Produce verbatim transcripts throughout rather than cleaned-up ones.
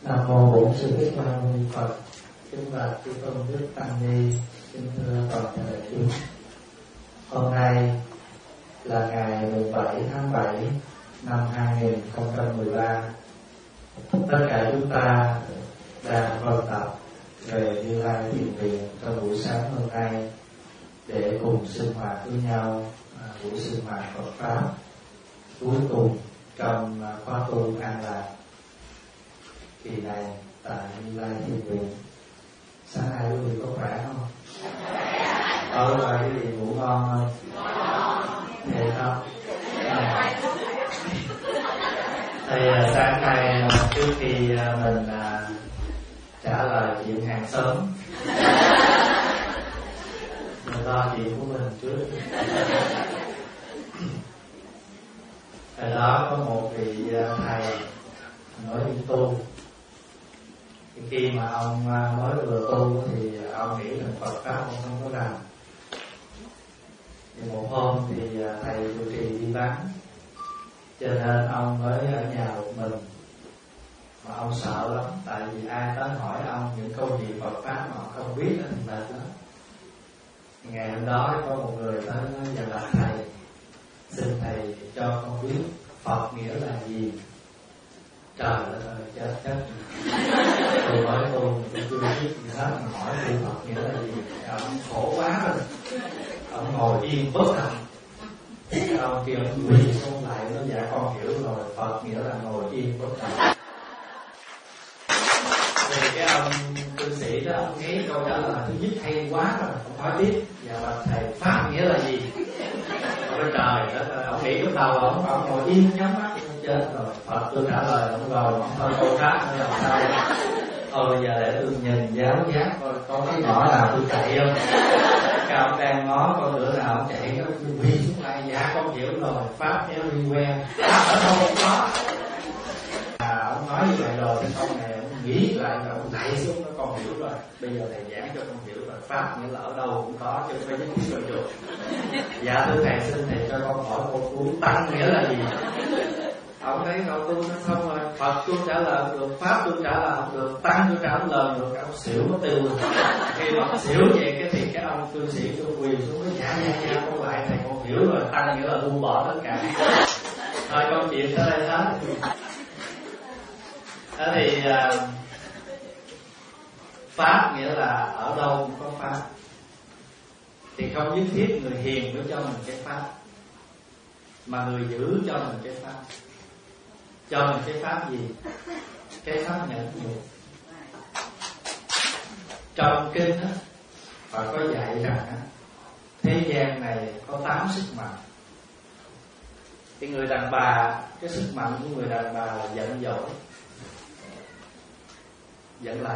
Nam mô Bổn Sư Thích Ca Mâu Ni Phật. Kính bạch chư tôn đức tăng ni, kính thưa toàn thể đại chúng. Hôm nay là ngày mười bảy tháng bảy năm hai nghìn không trăm mười ba. Tất cả chúng ta đang vân tập về Như Lai Thiền Viện trong buổi sáng hôm nay để cùng sinh hoạt với nhau à, buổi sinh hoạt Phật pháp cuối cùng trong à, khóa tu an lạc kỳ này tại Như Lai Thiền Viện. Sáng nay quý vị có khỏe không? Ở ngoài quý vị ngủ ngon không? Vậy không? À. Thì sáng nay trước khi mình à, trả lời chuyện hàng xóm, mình lo chuyện của mình trước. Thời đó có một vị thầy nói đi tu. Khi mà ông mới vừa tu thì ông nghĩ rằng Phật pháp ông không có rành. Thì một hôm thì thầy trụ trì đi vắng, cho nên ông mới ở nhà một mình. Mà ông sợ lắm, tại vì ai tới hỏi ông những câu gì Phật pháp mà ông không biết thì mệt lắm. Ngày hôm đó có một người tới và gặp thầy, xin thầy cho con biết Phật nghĩa là gì. Trời ơi, chết chết. Tôi nói tôi tôi chưa biết gì hết mà hỏi tôi Phật nghĩa là gì. Ông khổ quá rồi. Ông ngồi yên bất động. Ông kia ông quỳ xuống lại nó dạ con hiểu rồi, Phật nghĩa là ngồi yên bất động. Thì cái ông cư sĩ đó ông nghe câu trả lời thứ nhất hay quá rồi, ông hỏi tiếp dạ bạch thầy pháp nghĩa là gì. Ông nói trời đất ơi, ông nghĩ lúc đầu ông ông ngồi yên nhắm mắt chết rồi, Phật tôi trả lời ông rồi, ông thôi câu khác nữa làm sao. Thôi bây giờ để tôi nhìn giáo giác coi có cái ngõ nào tôi chạy không. Cái ông đang ngó coi bữa nào ông chạy nó quỳ xuống lại dạ con hiểu rồi, pháp nghĩa liên quen, pháp ở đâu không có. À, ông nói như vậy rồi thì sau này ông nghĩ lại rồi ông đẩy xuống nó con hiểu rồi, bây giờ thầy giảng cho con hiểu rồi, pháp nghĩa là ở đâu cũng có chứ không phải nhất thiết rồi được. Dạ thưa thầy, xin thầy cho con hỏi một cuốn tăng nghĩa là gì. Ông thấy câu tu nó không rồi, Phật tôi trả lời không được, pháp tôi trả lời không được, tăng tôi trả lời được, ông xỉu nó tiêu. Khi mà ông xỉu vậy cái thì cái ông cư sĩ tôi quỳ xuống cái dạ dạ dạ con lại thầy con hiểu rồi, tăng nghĩa là buông bỏ tất cả. Thôi câu chuyện tới đây hết. Thế thì uh, pháp nghĩa là ở đâu cũng có pháp, thì không nhất thiết người hiền mới cho mình cái pháp, mà người giữ cho mình cái pháp. Cho mình cái pháp gì? Cái pháp nhẫn nhục. Trong kinh á, Phật có dạy rằng á, thế gian này có tám sức mạnh. Thì người đàn bà, cái sức mạnh của người đàn bà là giận dỗi, giận lẫy.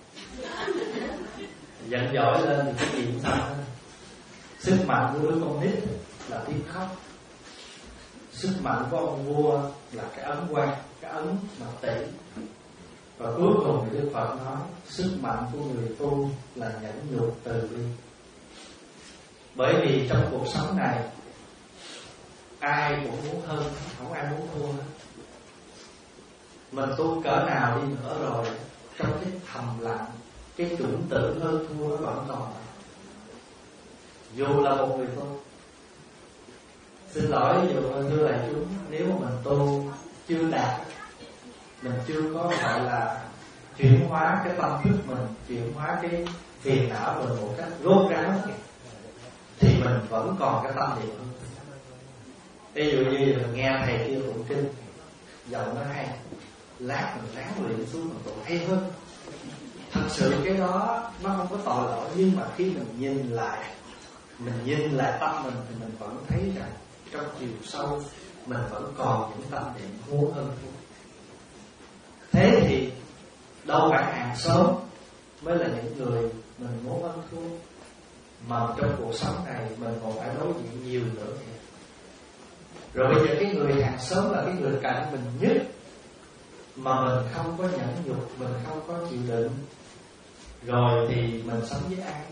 Giận dỗi lên thì cái gì cũng sao hết. Sức mạnh của đứa con nít là tiếng khóc. Sức mạnh của ông vua là cái ấn quan, cái ấn mặt tỷ. Và cuối cùng thì Đức Phật nói sức mạnh của người tu là nhẫn nhục từ bi. Bởi vì trong cuộc sống này ai cũng muốn hơn, không ai muốn thua hết. Mình tu cỡ nào đi nữa rồi, trong cái thầm lặng, cái chủng tử hơn thua nó vẫn còn. Dù là một người tu, xin lỗi dù thưa đại chúng, nếu mà mình tu chưa đạt, mình chưa có gọi là chuyển hóa cái tâm thức mình, chuyển hóa cái phiền não mình một cách rốt ráo, thì mình vẫn còn cái tâm niệm. Ví dụ như mình nghe thầy kia tụng kinh, giọng nó hay, lát mình ráng luyện xuống mình tụng hay hơn. Thật sự cái đó nó không có tội lỗi, nhưng mà khi mình nhìn lại, mình nhìn lại tâm mình thì mình vẫn thấy rằng trong chiều sâu mình vẫn còn những tâm niệm muốn hơn thua. Thế thì đâu phải hàng xóm mới là những người mình muốn hơn thua, mà trong cuộc sống này mình còn phải đối diện nhiều nữa kìa. Rồi bây giờ cái người hàng xóm là cái người cạnh mình nhất, mà mình không có nhẫn nhục, mình không có chịu đựng, rồi thì mình sống với ai?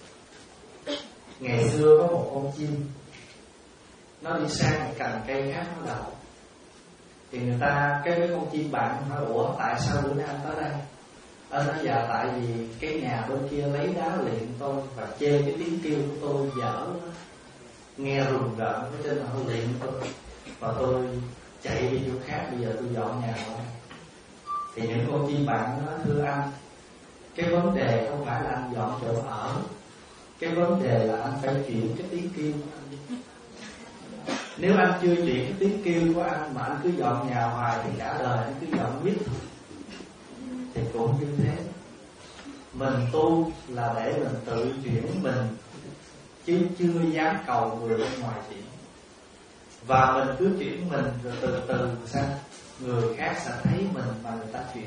Ngày xưa có một con chim, nó đi sang một cành cây khác nó đậu. Thì người ta, cái mấy con chim bạn hỏi ủa tại sao bữa nay anh tới đây? Anh nói dạ tại vì cái nhà bên kia lấy đá luyện tôi và chê cái tiếng kêu của tôi dở, nghe rùng rợn, cái trên là họ luyện tôi và tôi chạy đi chỗ khác, bây giờ tôi dọn nhà rồi. Thì những con chim bạn nói thưa anh, cái vấn đề không phải là anh dọn chỗ ở, cái vấn đề là anh phải chuyển cái tiếng kêu của anh đi. Nếu anh chưa chuyển cái tiếng kêu của anh mà anh cứ dọn nhà hoài thì cả đời anh cứ dọn miết thôi. Thì cũng như thế, mình tu là để mình tự chuyển mình, chứ chưa dám cầu người bên ngoài chuyển. Và mình cứ chuyển mình rồi từ từ sao người khác sẽ thấy mình mà người ta chuyển.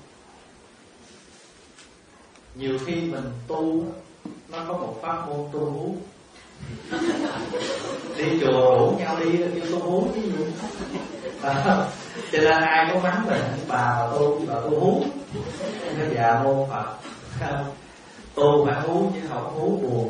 Nhiều khi mình tu nó có một pháp môn tu hú. Đi chùa rủ nhau đi kêu tu hú chứ gì. À, cho nên ai có mắng mình bà bà tu bà tu hú, nó dạ môn Phật tu phải hú chứ không hú buồn.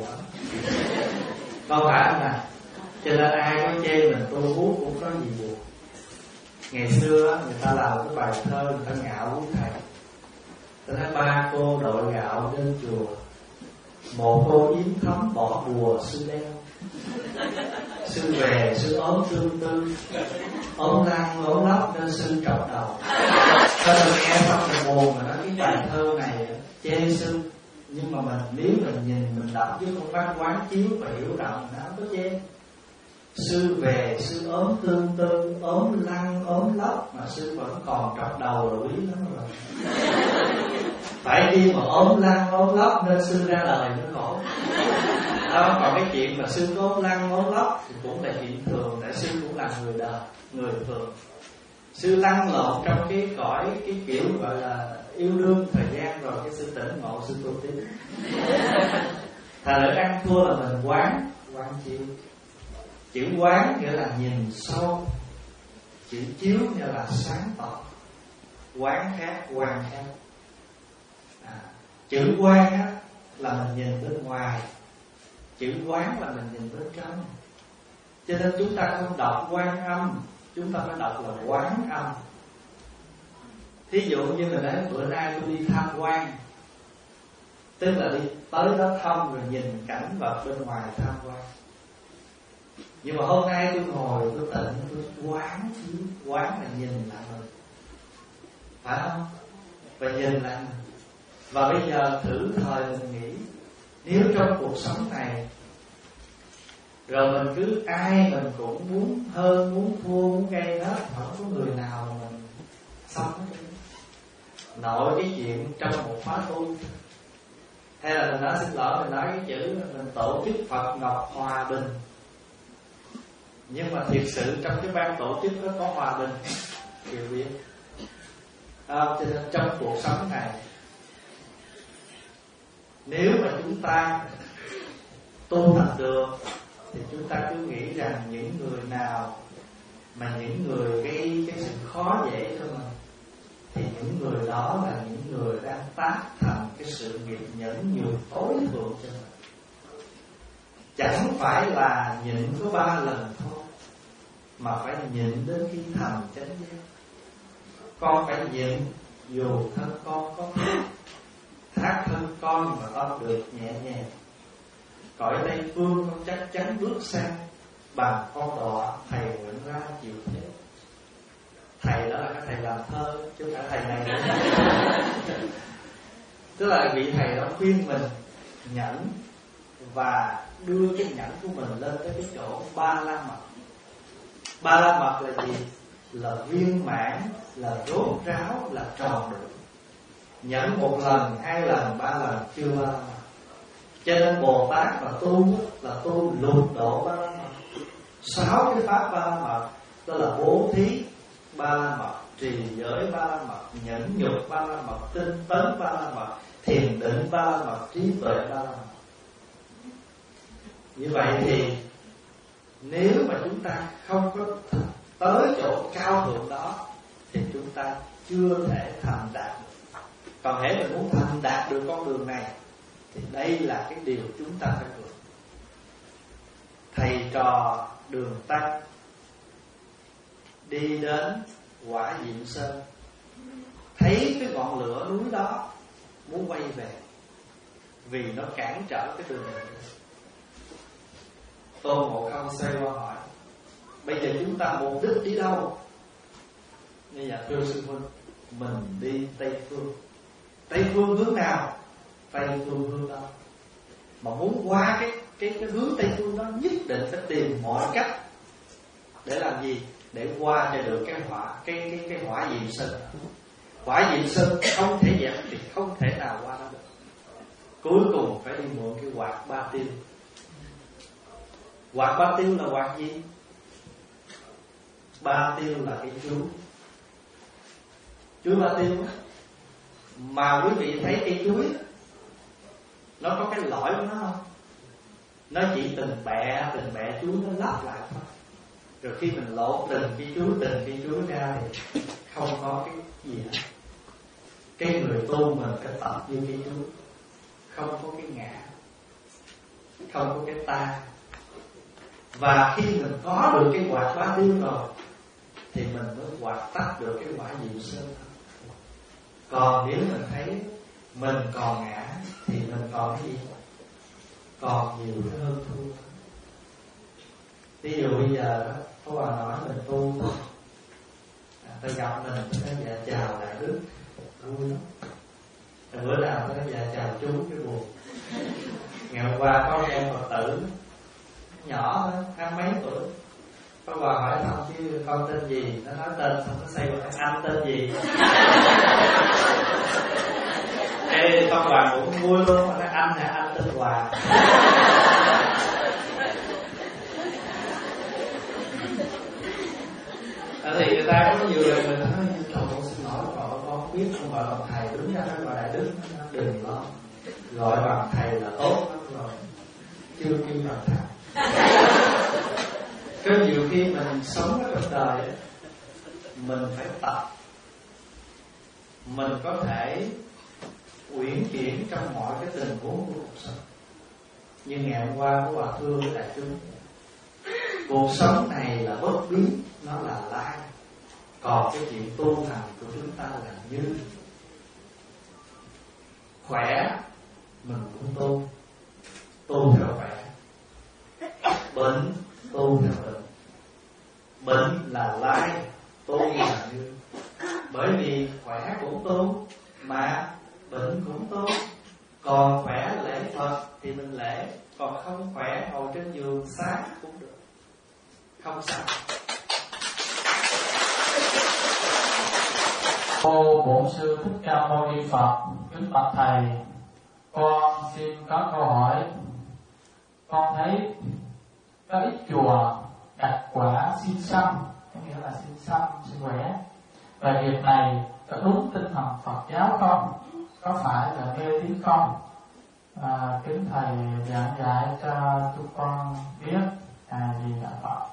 Không phải không nè. Cho nên ai có chê mình tu hú cũng có gì buồn. Ngày xưa người ta làm cái bài thơ người ta ngạo với thầy. Ta nói ba cô đội gạo đến chùa, một cô yếm thấm bỏ bùa sư đeo. Sư về sư ốm tương tư, ốm lăn ốm lóc nên sư trọc đầu. Cho nên nghe xong mình buồn mà nói cái bài thơ này chê sư. Nhưng mà mình nếu mình nhìn mình đọc chứ không phải quán chiếu và hiểu rộng nó không có chê. Sư về sư ốm tương tư, ốm lăn ốm lóc mà sư vẫn còn trọc đầu là quý lắm rồi. Phải đi mà ốm lăn ốm lóc nên sư ra đời mới khổ. Đó, còn cái chuyện mà sư có ốm lăn ốm lóc thì cũng là chuyện thường, tại sư cũng là người đời, người thường. Sư lăn lộn trong cái cõi cái kiểu gọi là yêu đương thời gian rồi cái sư tỉnh ngộ sư tu tiếp. Thành ra ăn thua là mình quán, quán chiếu. Chữ quán nghĩa là nhìn sâu, chữ chiếu nghĩa là sáng tỏ. Quán khác, quan khác. À, chữ quan á là mình nhìn bên ngoài, chữ quán là mình nhìn bên trong. Cho nên chúng ta không đọc quan âm, chúng ta phải đọc là quán âm. Thí dụ như mình nói bữa nay tôi đi tham quan, tức là đi tới đó thăm rồi nhìn cảnh vật bên ngoài tham quan. Nhưng mà hôm nay tôi ngồi tôi tịnh tôi quán, quán là nhìn lại mình, phải không? Và nhìn lại mình. Và bây giờ thử thời mình nghĩ, nếu trong cuộc sống này rồi mình cứ ai mình cũng muốn hơn, muốn thua, muốn gây hết, không có người nào mà mình xong hết. Nội cái chuyện trong một khóa tu, hay là mình nói xin lỗi mình nói cái chữ mình tổ chức Phật Ngọc Hòa Bình, nhưng mà thiệt sự trong cái ban tổ chức đó có hòa bình kiểu biết. À, cho nên trong cuộc sống này, nếu mà chúng ta tu thành được thì chúng ta cứ nghĩ rằng những người nào mà những người gây cái sự khó dễ cho mình thì những người đó là những người đang tác thành cái sự nghiệp nhẫn nhục tối thượng cho mình. Chẳng phải là nhịn có ba lần thôi, mà phải nhịn đến khi thành chánh giác. Con phải nhịn dù thân con có thác, thác thân con mà con được nhẹ nhàng. Cõi Tây Phương con chắc chắn bước sang, bằng con đọa thầy nguyện ra chịu thế. Thầy đó là cái thầy làm thơ, chứ không phải thầy này nữa. Tức là vị thầy đó khuyên mình nhẫn và đưa cái nhẫn của mình lên tới cái chỗ ba la mật. Ba la mật là gì? Là viên mãn, là rốt ráo, là tròn đủ. Nhẫn một lần, hai lần, ba lần chưa ba la mật. Cho nên Bồ Tát mà tu là tu lục độ ba la mật. Sáu cái pháp ba la mật đó là bố thí ba la mật, trì giới ba la mật, nhẫn nhục ba la mật, tinh tấn ba la mật, thiền định ba la mật, trí tuệ ba la mật. Như vậy thì nếu mà chúng ta không có tới chỗ cao thượng đó thì chúng ta chưa thể thành đạt được. Còn hễ mình muốn thành đạt được con đường này thì đây là cái điều chúng ta phải vượt. Thầy trò đường tăng đi đến Quả Diệm Sơn, thấy cái ngọn lửa núi đó muốn quay về, vì nó cản trở cái đường này. Tôn Ngộ Không xoay qua hỏi: bây giờ chúng ta mục đích đi đâu? Như vậy thưa sư huynh, mình đi Tây Phương. Tây Phương hướng nào? Tây Phương hướng đó. Mà muốn qua cái cái cái hướng Tây Phương đó, nhất định phải tìm mọi cách để làm gì? Để qua cho được cái hỏa cái cái cái hỏa Diệm Sơn. Hỏa Diệm Sơn không thể dẹp thì không thể nào qua đó được. Cuối cùng phải đi mượn cái quạt Ba Tiêu. Quạt Ba Tiêu là quạt gì? Ba Tiêu là cái chú Chuối Ba Tiêu. Mà quý vị thấy cây chuối nó có cái lõi của nó không? Nó chỉ từng bẹ từng bẹ chuối nó lắp lại thôi. Rồi khi mình lột từng cái chuối từng cái chuối ra thì không có cái gì hết. Cái người tu mình phải tập như cái chuối, không có cái ngã, không có cái ta. Và khi mình có được cái quạt Ba Tiêu rồi thì mình mới quạt tắt được cái quả Diệm Sơn. Còn nếu mình thấy mình còn ngã thì mình còn cái gì? Còn nhiều cái hơn thua. Ví dụ bây giờ có bà nói mình tu à, tôi gặp mình tôi nói dạ chào đại đức, vui lắm. Rồi bữa nào tôi nói dạ chào chú, cái buồn. Ngày hôm qua có em Phật tử nhỏ hai mấy tuổi, có bà hỏi thăm chứ con tên gì, nó nói tên xong nó say vào anh tên gì. Ê, con bà cũng vui luôn, nó nói anh hả, anh tên Hòa. Thì người ta có nhiều người mình nói trời con xin lỗi, con con biết không gọi bằng thầy, đúng ra nó gọi đại đức, đừng lo, gọi bằng thầy là tốt lắm rồi, chưa kêu bằng thầy. Có nhiều khi mình sống ở cuộc đời mình phải tập, mình có thể uyển chuyển trong mọi cái tình huống của cuộc sống. Như ngày hôm qua của Hòa Thưa với đại chúng, cuộc sống này là bất biến, nó là lai. Còn cái chuyện tu hành của chúng ta là như. Khỏe mình cũng tu, tu theo khỏe. Bệnh tu theo bệnh. Bệnh là lai, tu là như. Bởi vì khỏe cũng tu, mà bệnh cũng tu. Còn khỏe lễ Phật thì mình lễ, còn không khỏe ngồi trên giường sáng cũng được, không sao. Cô Bổn Sư Thích Ca Mâu Ni Phật, kính bạch thầy, con xin có câu hỏi. Con thấy có ít chùa đặt quả xin xăm, có nghĩa là xin xăm, xin khỏe. Và việc này có đúng tinh thần Phật giáo không? Có phải là mê tín không? À, kính thầy giảng giải cho chúng con biết. À, gì là Phật?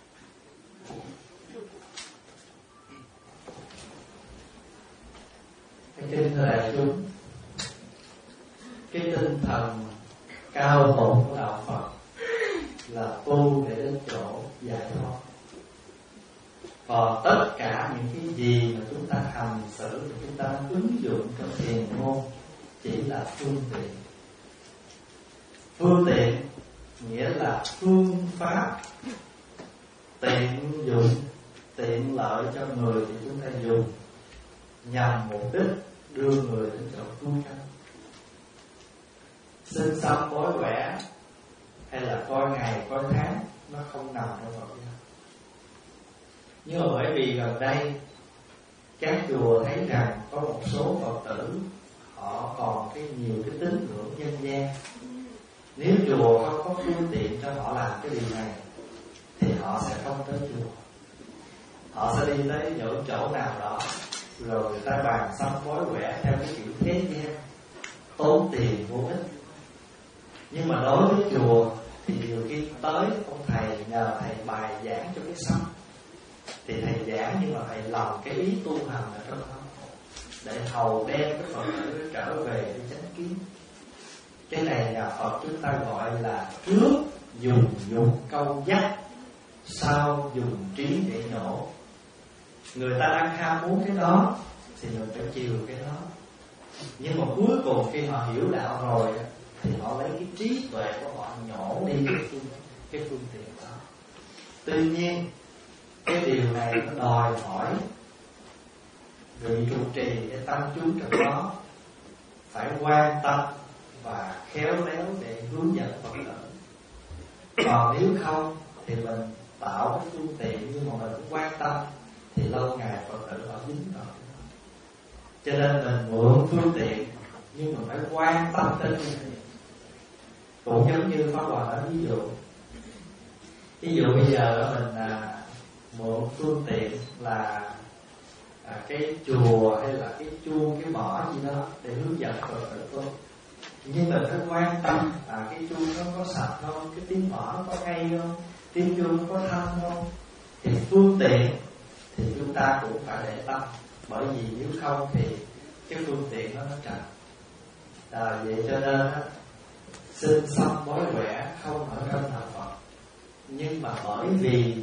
Kính thưa đại chúng, cái tinh thần cao tột của đạo Phật là tu để đến chỗ giải thoát. Còn tất cả những cái gì mà chúng ta hành xử, chúng ta ứng dụng trong thiền môn chỉ là phương tiện. Phương tiện nghĩa là phương pháp tiện dụng, tiện lợi cho người thì chúng ta dùng nhằm mục đích đưa người đến chỗ cứu cánh. Xin xăm bói vẽ hay là coi ngày coi tháng nó không nằm trong Phật giáo. Nhưng mà bởi vì gần đây các chùa thấy rằng có một số Phật tử họ còn cái nhiều cái tín ngưỡng nhân gian. Nếu chùa không có phương tiện cho họ làm cái điều này thì họ sẽ không tới chùa. Họ sẽ đi tới những chỗ nào đó rồi người ta bàn xăm bói vẽ theo cái kiểu thế gian, tốn tiền vô ích. Nhưng mà đối với chùa thì nhiều khi tới ông thầy nhờ thầy bài giảng cho cái xăm, thì thầy giảng nhưng mà thầy lòng cái ý tu hành ở trong đó để hầu đem cái Phật tử trở về với chánh kiến. Cái này nhà Phật chúng ta gọi là trước dùng dụng câu dắt, sau dùng trí để nhổ. người ta đang ham muốn cái đó thì mình phải chiều cái đó. Nhưng mà cuối cùng khi họ hiểu đạo rồi thì họ lấy cái trí tuệ của họ nhổ đi cái phương, cái phương tiện đó. Tuy nhiên cái điều này nó đòi hỏi vị trụ trì cái tâm chú trong đó phải quan tâm và khéo léo để hướng dẫn Phật tử. Còn nếu không thì mình tạo cái phương tiện nhưng mà mình cũng quan tâm thì lâu ngày Phật tử họ dính vào. Cho nên mình mượn phương tiện nhưng mà phải quan tâm đến phương tiện. Cũng giống như Pháp Hòa nói ví dụ, ví dụ bây giờ mình à, mượn phương tiện là à, cái chùa hay là cái chuông, cái mỏ gì đó để hướng dẫn Phật tử thôi. Nhưng mình phải quan tâm à, cái chuông nó có sạch không, cái tiếng mỏ nó có hay không, tiếng chuông nó có thanh không. Thì phương tiện thì chúng ta cũng phải để tâm, bởi vì nếu không thì cái phương tiện nó nó trật. À, vậy cho nên xin xăm bói quẻ không ở trong đạo Phật, nhưng mà bởi vì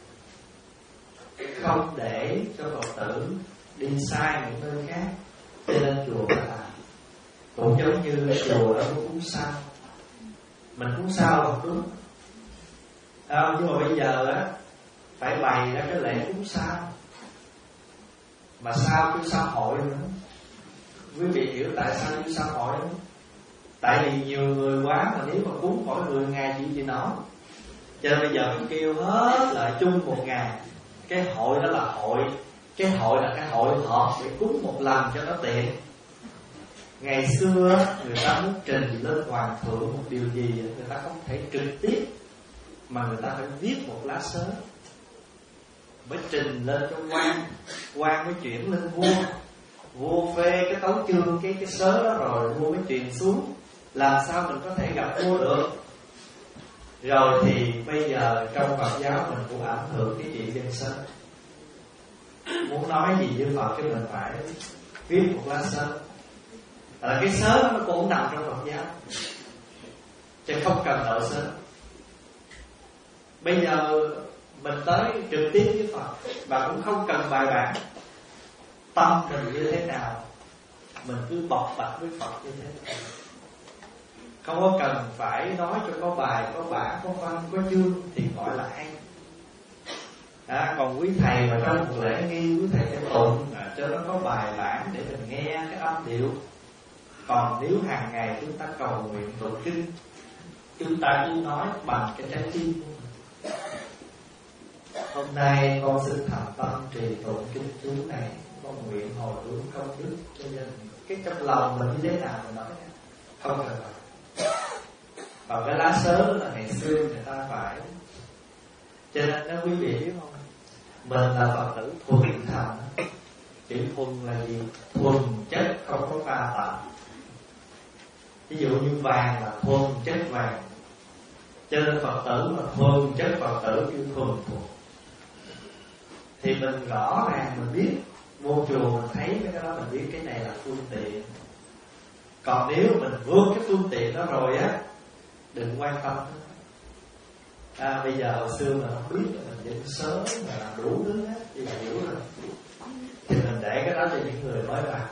không để cho Phật tử đi sai những nơi khác cho nên chùa phải làm. Cũng giống như chùa đó cũng cúng sao, mình cúng sao là đúng à, nhưng mà bây giờ á phải bày ra cái lễ cúng sao, mà sao kêu sao hội nữa. Quý vị hiểu tại sao kêu sao hội nữa? Tại vì nhiều người quá, mà nếu mà cúng mỗi mười ngày chỉ chỉ nói, cho nên bây giờ mình kêu hết lại chung một ngày. Cái hội đó là hội, cái hội là cái hội họp để cúng một lần cho nó tiện. Ngày xưa người ta muốn trình lên hoàng thượng một điều gì, người ta không thể trực tiếp, mà người ta phải viết một lá sớ mới trình lên cho quan, quan mới chuyển lên vua. Vua phê cái tấu chương, cái cái sớ đó rồi vua mới truyền xuống. Làm sao mình có thể gặp vua được? Rồi thì bây giờ trong Phật giáo mình cũng ảnh hưởng cái chuyện dân sớ. Muốn nói gì với Phật chứ mình phải viết một lá sớ. À, cái sớ nó cũng nằm trong Phật giáo, chứ không cần đợi sớ. Bây giờ mình tới trực tiếp với Phật, và cũng không cần bài bản. Tâm mình như thế nào mình cứ bộc bạch với Phật như thế. Không có cần phải nói cho có bài, có bản, có văn, có chương thì gọi là hay. À, còn quý thầy mà trong một lễ nghi, quý thầy phải tụng à, cho nó có bài bản để mình nghe cái âm điệu. Còn nếu hàng ngày chúng ta cầu nguyện tụng kinh, chúng ta cứ nói bằng cái trái tim. Hôm nay con xin thành tâm trì tụng kinh chú này, con nguyện hồi hướng công đức cho dân. Cái trong lòng mình như thế nào mình nói, không cần phải. Còn cái lá sớ là ngày xưa người ta phải. Cho nên đó quý vị biết không, mình là Phật tử thuần thành. Chữ thuần là gì? Thuần chất, không có pha tạp. Ví dụ như vàng là thuần chất vàng, cho nên Phật tử là thuần chất Phật tử, kêu thuần thuần. Thì mình rõ ràng mình biết, vô chùa mình thấy cái đó, mình biết cái này là phương tiện. Còn nếu mình vượt cái phương tiện đó rồi á, đừng quan tâm. À, bây giờ hồi xưa mà không biết là mình dựng sớm mà làm đủ thứ hết, thì là hiểu rồi. Thì mình để cái đó cho những người mới vào.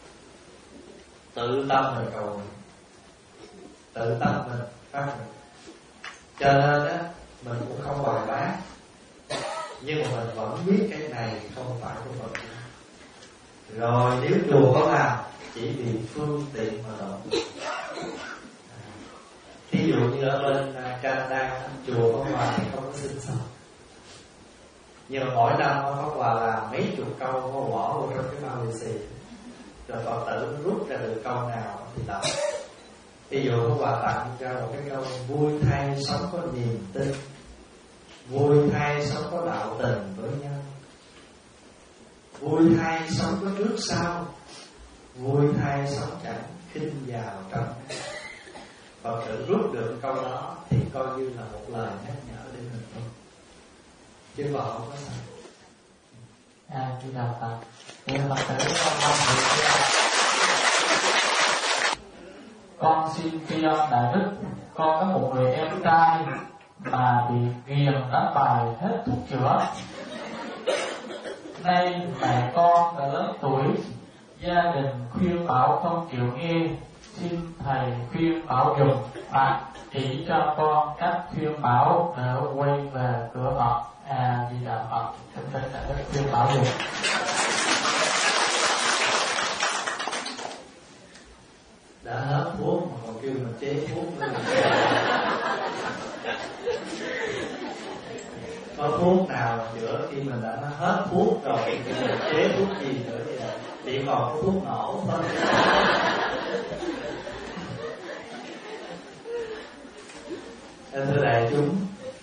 Tự tâm mình cầu mình, tự tâm mình phát mình. Cho nên á, mình cũng không bài bán, nhưng mà mình vẫn biết cái này không phải của mình. Rồi nếu chùa có làm chỉ vì phương tiện mà động. Ví dụ như ở bên Canada, chùa có hòa thì không có xin xong, nhưng mà mỗi năm có hòa làm mấy chục câu có bỏ vào trong cái bao lì xì, rồi Phật tử rút ra được câu nào thì đọc. Ví dụ có hòa tặng cho một cái câu vui thay sống có niềm tin, vui thay sống có đạo tình với nhau, vui thay sống có trước sau, vui thay sống chẳng khinh vào trong. Phật tử rút được câu đó thì coi như là một lời nhắc nhở để mình thôi, chứ còn không có sao. À, chị đào Phật, thì Phật tử con mong được con xin tri ân đại đức. Con có một người em trai mà bị ghiền đã bài hết thuốc chữa, Nay mẹ con đã lớn tuổi, gia đình khuyên bảo không chịu nghe, xin thầy khuyên bảo dùm hoặc chỉ cho con cách khuyên bảo để quay về cửa Phật. A Di Đà Phật. Xin thầy thầy khuyên bảo dùm. Đã hết thuốc mà còn kêu mình chế thuốc nữa. Có thuốc nào chữa khi mình đã hết thuốc rồi thì mình chế thuốc gì nữa vậy? Chỉ còn có thuốc nổ thôi. Thưa đại chúng,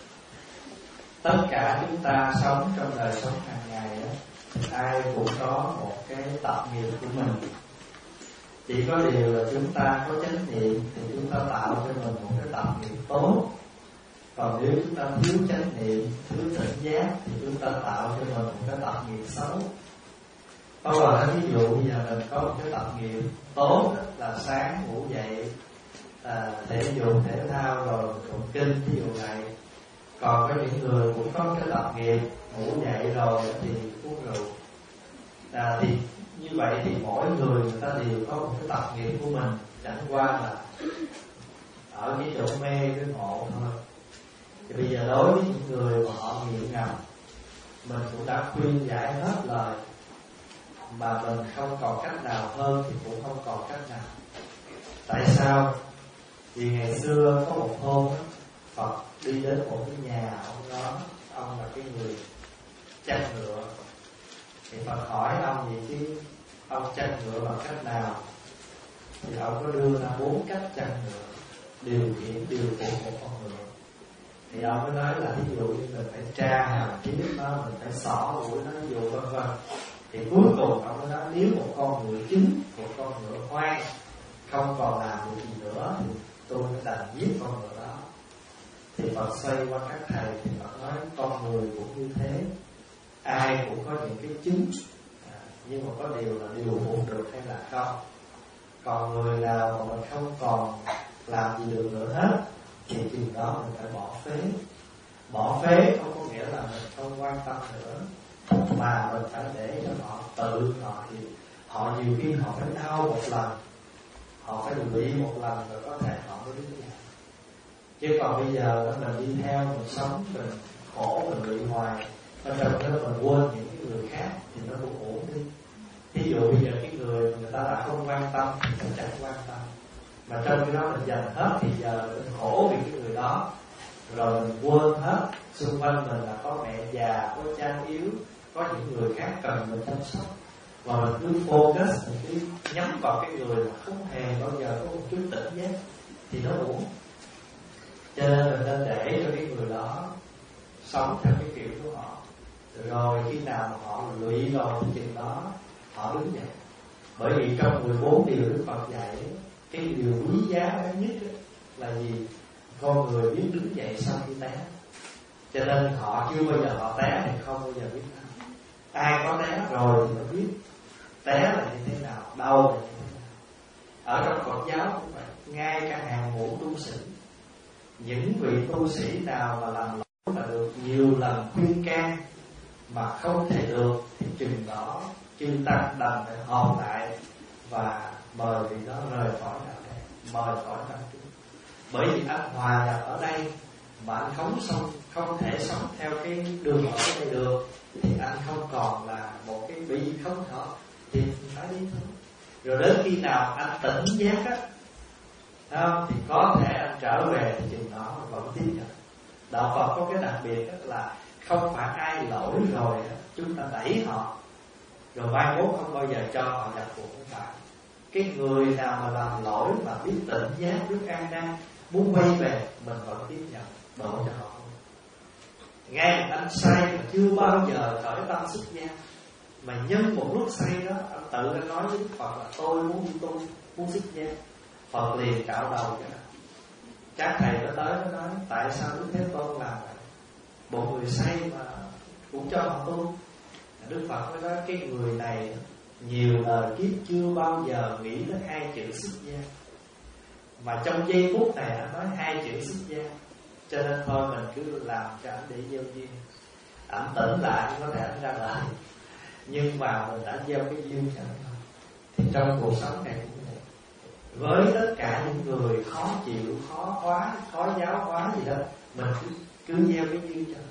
tất cả chúng ta sống trong đời sống hàng ngày đó, ai cũng có một cái tập nghiệp của mình. Chỉ có điều là chúng ta có chánh niệm thì chúng ta tạo cho mình một cái tập nghiệp tốt. Còn nếu chúng ta thiếu chánh niệm, thiếu tỉnh giác thì chúng ta tạo cho mình một cái tập nghiệp xấu. Có là ví dụ bây giờ mình có một cái tập nghiệp tốt là sáng ngủ dậy à, thể dục thể thao rồi tụng kinh ví dụ này. Còn có những người cũng có cái tập nghiệp ngủ dậy rồi thì uống rượu à, thì như vậy thì mỗi người người ta đều có một cái tập nghiệp của mình, chẳng qua là ở cái chỗ mê cái ngộ thôi. Thì bây giờ đối với những người mà họ nghiện ngầm, mình cũng đã khuyên giải hết lời mà mình không còn cách nào hơn thì cũng không còn cách nào. Tại sao? Vì ngày xưa có một hôm đó, Phật đi đến một cái nhà ông đó, ông là cái người chăn ngựa. Thì Phật hỏi ông gì chứ ông chăn ngựa bằng cách nào? Thì ông có đưa ra bốn cách chăn ngựa, điều khiển điều khiển một con ngựa. Thì ông mới nói là ví dụ như mình phải tra hàm tiếp nó, mình phải xỏ mũi nó, ví dụ vân vân. Thì cuối cùng ông mới nói nếu một con ngựa chính, một con ngựa hoang không còn làm được gì nữa thì tôi mới đành giết con ngựa đó. Thì Phật xoay qua các thầy thì Phật nói con người cũng như thế, ai cũng có những cái chứng à, nhưng mà có điều là điều phục được hay là không. Còn người nào mà mình không còn làm gì được nữa hết thì chừng đó mình phải bỏ phế. Bỏ phế không có nghĩa là mình không quan tâm nữa, mà mình phải để cho họ tự họ thì họ nhiều khi họ phải đau một lần, họ phải lụy một lần rồi có thể họ mới đứng dậy. Chứ còn bây giờ mình đi theo mình sống mình khổ mình lụy hoài, ở trong đó mình quên những cái người khác thì nó cũng ổn đi. Ví dụ bây giờ cái người người ta đã không quan tâm thì mình chẳng quan tâm, mà trong cái đó mình dành hết thì giờ mình khổ vì cái người đó, rồi mình quên hết xung quanh mình là có mẹ già, có cha yếu, có những người khác cần mình chăm sóc, và mình cứ focus, mình cứ nhắm vào cái người mà không hề bao giờ có một chút tỉnh giác thì nó uổng. Cho nên mình nên để cho cái người đó sống theo cái kiểu của họ, rồi khi nào mà họ lụy rồi thì chừng đó họ đứng dậy. Bởi vì trong mười bốn điều Đức Phật dạy, cái điều quý giá nhất là gì? Con người biết đứng dậy sau khi té. Cho nên họ chưa bao giờ họ té thì không bao giờ biết đâu. Ai có té rồi thì nó biết té là như thế nào, đau là như thế nào. Ở trong Phật giáo cũng vậy, ngay cả hàng ngũ tu sĩ, những vị tu sĩ nào mà làm lỗi là được nhiều lần khuyên can mà không thể được thì chừng đó chư tăng đành phải họp lại và mời vị đó rời khỏi đạo này, mời khỏi tăng chúng. Bởi vì anh hòa nhập ở đây mà anh không sống, không thể sống theo cái đường ở đây được thì anh không còn là một cái bị không thọ thì phải đi thôi. Rồi đến khi nào anh tỉnh giác á, không, thì có thể anh trở về thì chừng đó vẫn tiếp nhận. Đạo Phật có cái đặc biệt là không phải ai lỗi rồi chúng ta đẩy họ rồi mai mốt không bao giờ cho họ nhập cuộc, không phải. Cái người nào mà làm lỗi mà biết tỉnh giác, biết an năng, muốn quay về mình vẫn tiếp nhận, độ cho họ. Ngay anh say mà chưa bao giờ khởi tâm xuất gia, mà nhân một lúc say đó anh tự anh nói với Đức Phật là tôi muốn đi tu, muốn xuất gia. Phật liền cạo đầu cho nó. Các thầy nó tới nó nói tại sao Đức Thế Tôn làm vậy? Bộ người say mà cũng cho họ tu. Đức Phật mới nói cái người này nhiều đời kiếp chưa bao giờ nghĩ đến hai chữ xuất gia, mà trong giây phút này anh nói hai chữ xuất gia, cho nên thôi mình cứ làm cho anh để gieo duyên. Anh tỉnh lại có thể anh ra đời, nhưng mà mình đã gieo cái duyên cho nó. Thì trong cuộc sống này cũng vậy, với tất cả những người khó chịu, khó quá, khó giáo hóa gì đó, mình cứ, cứ gieo cái duyên cho nó.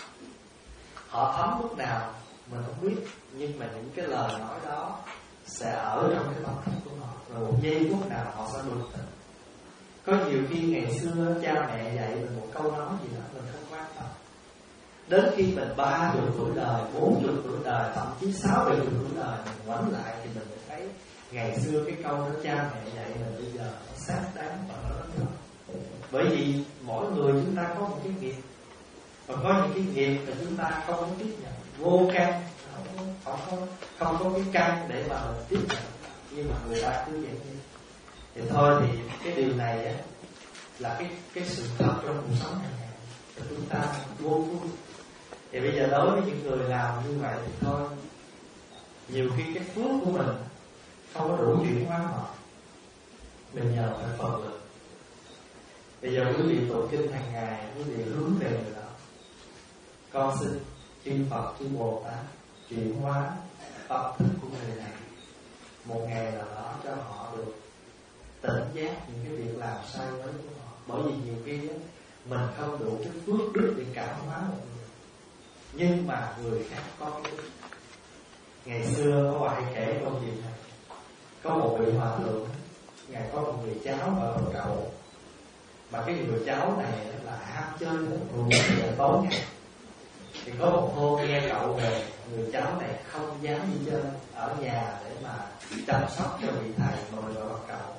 Họ thấm lúc nào mình không biết, nhưng mà những cái lời nói đó sẽ ở trong cái tâm thức của họ, rồi một giây phút nào họ sẽ đột tình. Có nhiều khi ngày xưa cha mẹ dạy mình một câu nói gì đó mình không quan tâm, đến khi mình ba mươi tuổi đời, bốn mươi tuổi đời, thậm chí sáu mươi tuổi đời, mình ngoảnh lại thì mình mới thấy ngày xưa cái câu đó cha mẹ dạy mình bây giờ nó xác đáng và nó rất rõ. Bởi vì mỗi người chúng ta có một cái nghiệp, và có những cái nghiệp mà chúng ta không có tiếp nhận, vô căn, không, không, không, không có cái căn để mà mình tiếp nhận, nhưng mà người ta cứ vậy. Thì thôi thì cái điều này á, là cái cái sự thật trong cuộc sống hàng ngày của chúng ta vô phương. Thì bây giờ đối với những người làm như vậy thì thôi, nhiều khi cái phước của mình không có đủ chuyển hóa họ, mình nhờ phải Phật lực. Bây giờ quý vị tụng kinh hàng ngày, quý vị hướng về người đó, con xin chư Phật, chư Bồ Tát chuyển hóa tâm thức của người này, một ngày nào đó cho họ được tỉnh giác những cái việc làm sai với của họ. Bởi vì nhiều khi đó, mình không đủ cái phước đức để cảm hóa một người, nhưng mà người khác có cái đức. Ngày xưa có ai kể câu chuyện này, có một vị hòa thượng, ngài có một người cháu ở một cậu, mà cái người cháu này là ham chơi rượu là tối ngày. Thì có một hôm nghe cậu về, người cháu này không dám đi chơi, ở nhà để mà chăm sóc cho vị thầy mời vào cậu.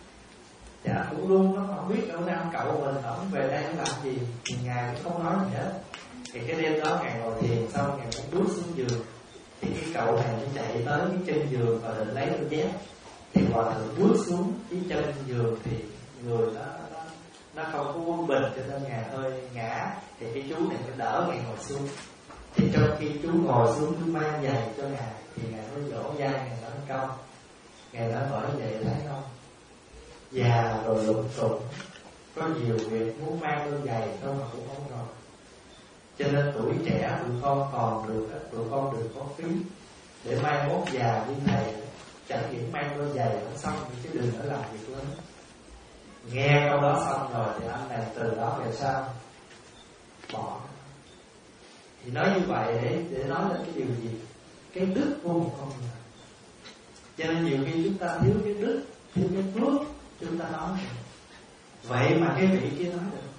Dạ cũng luôn, nó không biết ở nam cậu mình, ổng về đây làm gì, thì ngài cũng không nói gì hết. Thì cái đêm đó ngài ngồi thiền xong, ngài cũng bước xuống giường, thì cái cậu này nó chạy tới cái chân giường và định lấy đôi dép. Thì hòa thượng bước xuống cái chân giường thì người đó nó, nó không có quân bình, cho nên ngài hơi ngã. Thì cái chú này mới đỡ ngài ngồi xuống. Thì trong khi chú ngồi xuống, chú mang giày cho ngài, thì ngài mới dỗ dai ngài nói câu. Ngài nói bởi vậy thấy không, già rồi lụm xụm, có nhiều việc muốn mang đôi giày thôi mà cũng không rồi. Cho nên tuổi trẻ tụi con còn được, tụi con được có phí để mai mốt già như thầy chẳng những mang đôi giày nó xong chứ đừng nữa làm việc lớn. Nghe câu đó xong rồi thì anh này từ đó về sau bỏ. Thì nói như vậy để để nói lên cái điều gì? Cái đức của một con người. Cho nên nhiều khi chúng ta thiếu cái đức, thiếu cái phước, chúng ta nói vậy mà cái vị kia nói được.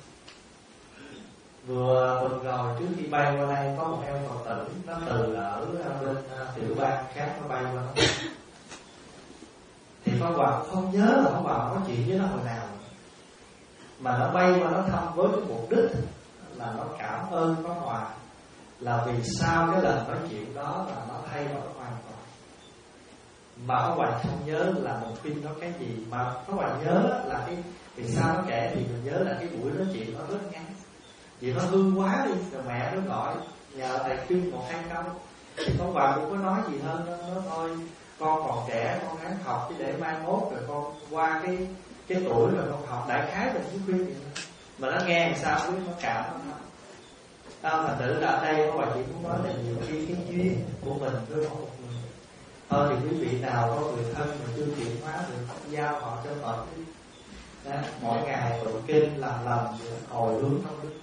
Vừa tuần rồi trước khi bay qua đây có một em Phật tử, nó từ ở bên tiểu bang khác nó bay qua đó. Thì Pháp Hòa không nhớ là Pháp Hòa có chuyện với nó hồi nào, mà nó bay qua nó thăm với cái mục đích là nó cảm ơn Pháp Hòa, là vì sao cái lần nói chuyện đó là nó thay đổi hoàn toàn. Mà Pháp Hòa không nhớ là một phim nói cái gì, mà Pháp Hòa nhớ là cái vì sao nó kể, thì mình nhớ là cái buổi nói chuyện nó rất ngắn, vì nó hư quá đi, rồi mẹ nó gọi nhờ thầy khuyên một hai câu. Thì Pháp Hòa cũng có nói gì hơn, nó nói thôi con còn trẻ, con ráng học chứ để mai mốt rồi con qua cái cái tuổi rồi con học đại khái mình cũng khuyên gì nữa. Mà nó nghe làm sao biết nó cảm nó nói. À, mà tự ở đây Pháp Hòa chỉ cũng nói là nhiều khi cái duyên của mình với mỗi một người. Thôi thì quý vị nào có người thân mà chưa chuyển hóa được, giao họ cho Phật. Đó, mỗi ngày tụng kinh làm lầm hồi hướng không biết.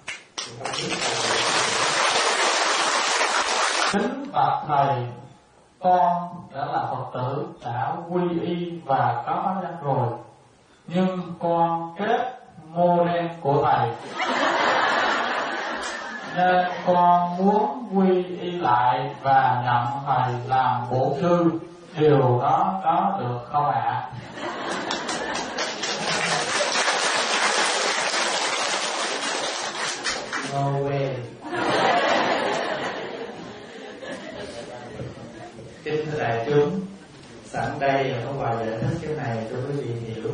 Kính bạch thầy, con đã là Phật tử, đã quy y và có bát giác rồi, nhưng con kết mô đen của thầy, nên con muốn quy y lại và nhận thầy làm bổn sư. Điều đó có được không ạ? No way. Kính thưa đại chúng, sẵn đây là Pháp Hòa giải thích cái này cho quý vị hiểu.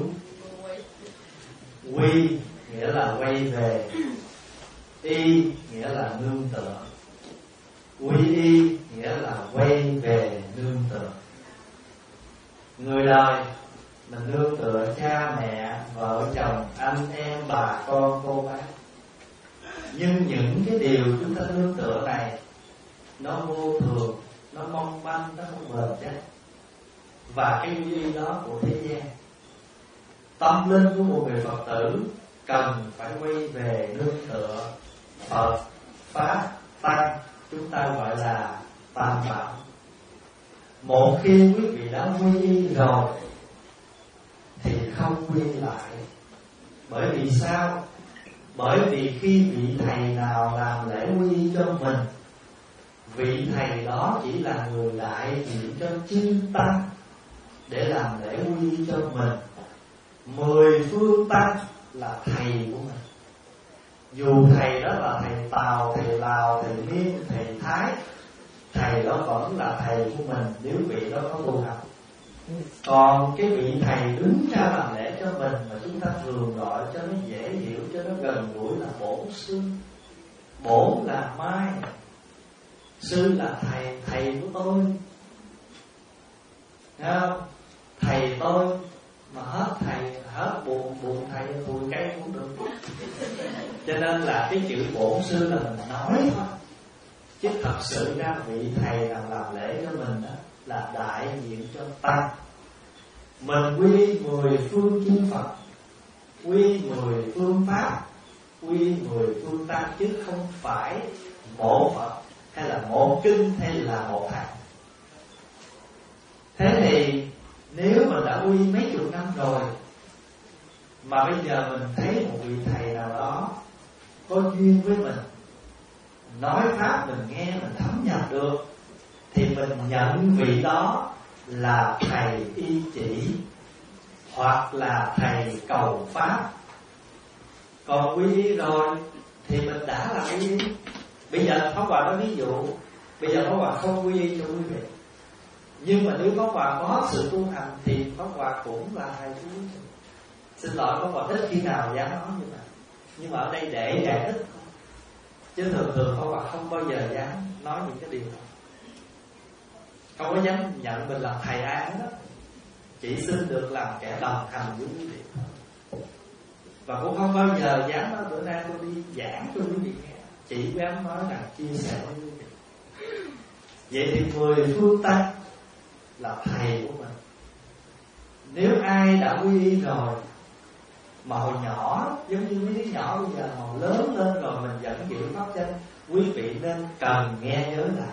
Quy nghĩa là quay về, y nghĩa là nương tựa. Quy y nghĩa là quay về nương tựa. Người đời mình nương tựa cha mẹ, vợ chồng, anh em, bà con, cô bác. Nhưng những cái điều chúng ta nương tựa này nó vô thường, nó nó mong manh, nó không bền chắc. Và cái quy y đó của thế gian, tâm linh của một người Phật tử cần phải quay về nương tựa Phật, Pháp, Tăng, chúng ta gọi là Tam Bảo. Một khi quý vị đã quy y rồi thì không quy lại. Bởi vì sao? Bởi vì khi vị thầy nào làm lễ quy y cho mình, vị thầy đó chỉ là người đại diện cho chư tăng để làm lễ quy y cho mình. Mười phương tăng là thầy của mình. Dù thầy đó là thầy Tàu, thầy Lào, thầy Miên, thầy Thái, thầy đó vẫn là thầy của mình nếu vị đó có tu học. Còn cái vị thầy đứng ra làm lễ cho mình mà chúng ta thường gọi cho nó dễ hiểu, cho nó gần gũi là bổn sư. Bổn là mai, sư là thầy, thầy của tôi. Thấy không? Thầy tôi mà hết thầy, hết buồn buồn thầy bùi cây cũng được. Cho nên là cái chữ bổn sư là mình nói thôi, chứ thật sự ra vị thầy nào làm lễ cho mình đó là đại diện cho tăng. Mình quy mười phương chư Phật, quy mười phương Pháp, quy mười phương tăng, chứ không phải một Phật hay là một kinh hay là một thầy. Thế thì nếu mình đã quy mấy chục năm rồi mà bây giờ mình thấy một vị thầy nào đó có duyên với mình, nói pháp mình nghe, mình thấm nhập được, thì mình nhận vị đó là thầy y chỉ hoặc là thầy cầu pháp. Còn quy y rồi thì mình đã là quy y. Bây giờ Pháp Hòa nói ví dụ, bây giờ Pháp Hòa không quy y cho quý vị, nhưng mà nếu Pháp Hòa có sự tu hành thì Pháp Hòa cũng là thầy của quý vị. Xin lỗi, Pháp Hòa ít khi nào dám nói như vậy, nhưng mà ở đây để giải thích, chứ thường thường Pháp Hòa không bao giờ dám nói những cái điều đó, không có dám nhận mình làm thầy ai hết. Chỉ xin được làm kẻ đồng hành với quý vị, và cũng không bao giờ dám nói bữa nay tôi đi giảng cho quý vị nghe, chỉ dám nói rằng chia sẻ với quý vị. Vậy thì mười phương tăng là thầy của mình. Nếu ai đã quy y rồi mà hồi nhỏ, giống như mấy đứa nhỏ bây giờ mà lớn lên rồi mình vẫn giữ pháp danh, quý vị nên cần nghe nhớ lại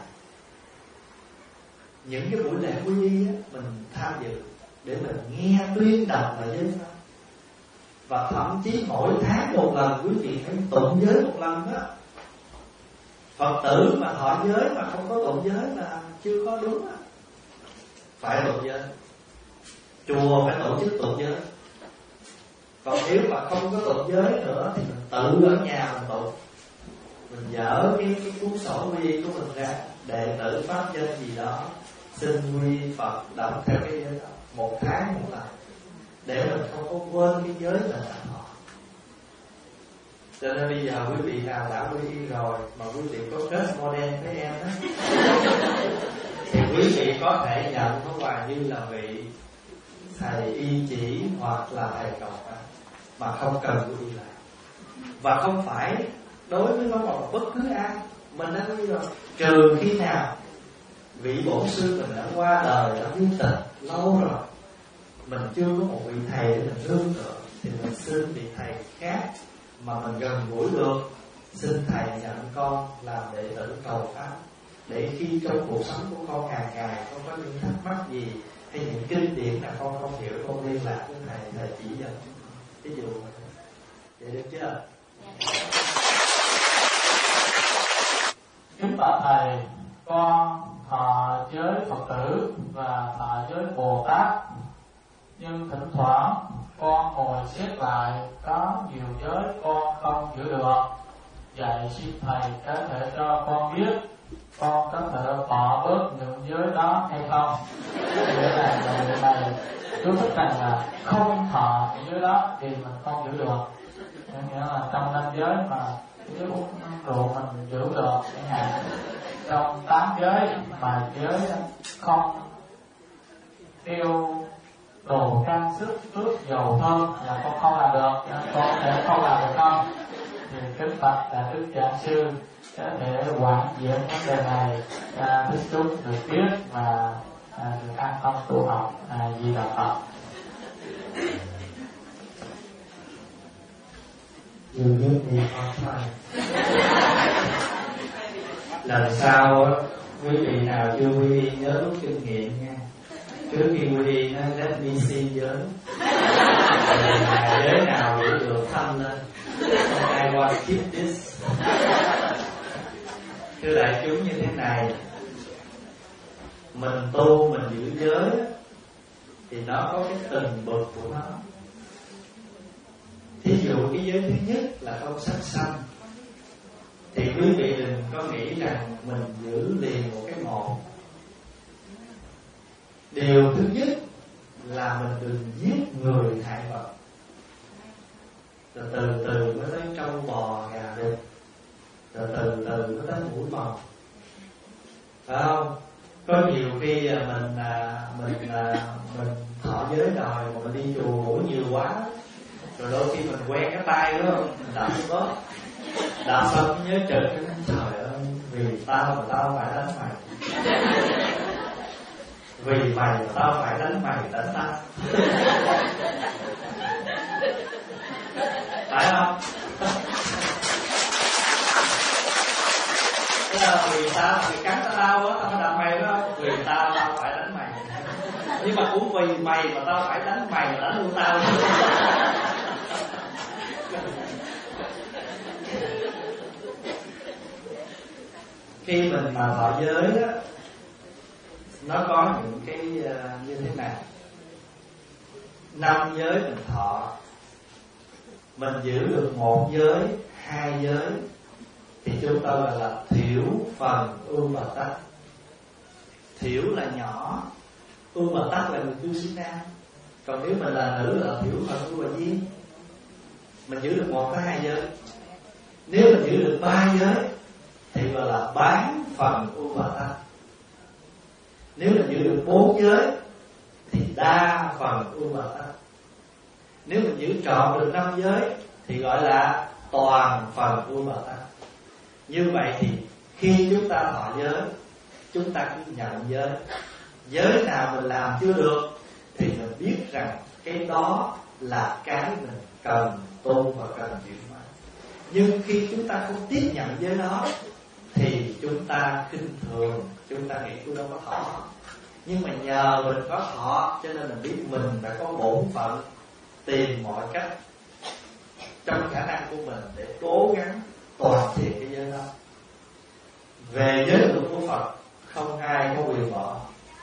những cái buổi lễ quy y á, mình tham dự để mình nghe tuyên đọc là giới pháp. Và thậm chí mỗi tháng một lần quý vị phải tụng giới một lần đó. Phật tử mà thọ giới mà không có tụng giới là chưa có đúng đó. Phải tụng giới, chùa phải tổ chức tụng giới. Còn nếu mà không có tụng giới nữa thì mình tự ở nhà mình tụng. Mình dở cái, cái cuốn sổ quy của mình ra, đệ tử pháp danh gì đó, xin quy Phật, đọc theo cái giới đó một tháng một lần, để mình không có quên cái giới mình đã thọ. Cho nên bây giờ quý vị nào đã quy y rồi mà quý vị có kết model với em đó thì quý vị có thể nhận Pháp Hòa như là vị thầy y chỉ hoặc là thầy cầu pháp, mà không cần quy y lại. Và không phải đối với Pháp Hòa bất cứ ai, mình đã quy y rồi, trừ khi nào vị bổn sư mình đã qua đời, đã viên tịch lâu rồi, mình chưa có một vị thầy để mình nương tựa, thì mình xin vị thầy khác mà mình gần gũi được, xin thầy nhận con làm đệ tử cầu pháp, để khi trong cuộc sống của con hàng ngày con có những thắc mắc gì hay những kinh điển là con không hiểu, con liên lạc với thầy, thầy chỉ dẫn. Ví dụ vậy được chưa? Kính bạch thầy, con thọ giới Phật tử và thọ giới Bồ Tát, nhưng thỉnh thoảng con ngồi xét lại có nhiều giới con không giữ được. Vậy xin thầy có thể cho con biết con có thể bỏ bớt những giới đó hay không? Nghĩa là người này chú thích rằng là không thọ những giới đó thì mình không giữ được. Nghĩa là trong năm giới mà giới uống rượu mình giữ được, chẳng hạn trong tám giới mà giới không tiêu đồ trang sức, nước dầu thơm là con không làm được, con có thể không làm được không? thì kính bạch là Đức Giảng Sư có thể quán diễn vấn đề này cho thích chúng được biết và à, được an tâm tu học. À, Di Đà Phật. You give me on time. Lần sau quý vị nào chưa quy y nhớ rút kinh nghiệm nha. Trước khi quy y nó let me see giới. Giới nào giữ được thăm lên. I want to keep this. Thưa đại chúng như thế này, mình tu mình giữ giới thì nó có cái từng bậc của nó. Thí dụ cái giới thứ nhất là không sát sanh, thì quý vị đừng có nghĩ rằng mình giữ liền một cái một. Điều thứ nhất là mình đừng giết người hại vật. Rồi từ từ mới tới trâu bò gà vịt, rồi từ từ mới tới mũi màu, phải không? Có nhiều khi mình mình mình thọ giới rồi mà mình đi chùa ngủ nhiều quá, rồi đôi khi mình quen cái tay đó mình đạp xuống đó, đạp xong nhớ trực, trời ơi vì tao mà tao phải đánh mày, vì mày mà tao phải đánh mày đánh tao, phải không? Thế là vì tao mày cắn tao đau á, tao phải đập mày đó, vì tao tao phải đánh mày, nhưng mà cũng vì mày mà tao phải đánh mày mà đánh luôn tao. Khi mình mà thọ giới đó, nó có những cái uh, như thế này. Năm giới mình thọ, mình giữ được một giới, hai giới, thì chúng ta gọi là thiểu phần ưu và tắc. Thiểu là nhỏ, ưu và tắc là người cư sĩ nam. Còn nếu mình là nữ là thiểu phần ưu và di. Mình giữ được một tới hai giới. Nếu mình giữ được ba giới thì gọi là bán phần ưu và tắc. Nếu mình giữ được bốn giới thì đa phần ưu và tắc. Nếu mình giữ trọn được năm giới thì gọi là toàn phần ưu và tắc. Như vậy thì khi chúng ta thọ giới, chúng ta cứ nhận giới. Giới nào mình làm chưa được thì mình biết rằng cái đó là cái mình cần tu và cần chuyển hóa. Nhưng khi chúng ta không tiếp nhận giới đó thì chúng ta khinh thường, chúng ta nghĩ tôi đâu có thọ. Nhưng mà nhờ mình có thọ cho nên mình biết mình đã có bổn phận tìm mọi cách trong khả năng của mình để cố gắng toàn thiện cái giới đó. Về giới luật của Phật không ai có quyền bỏ,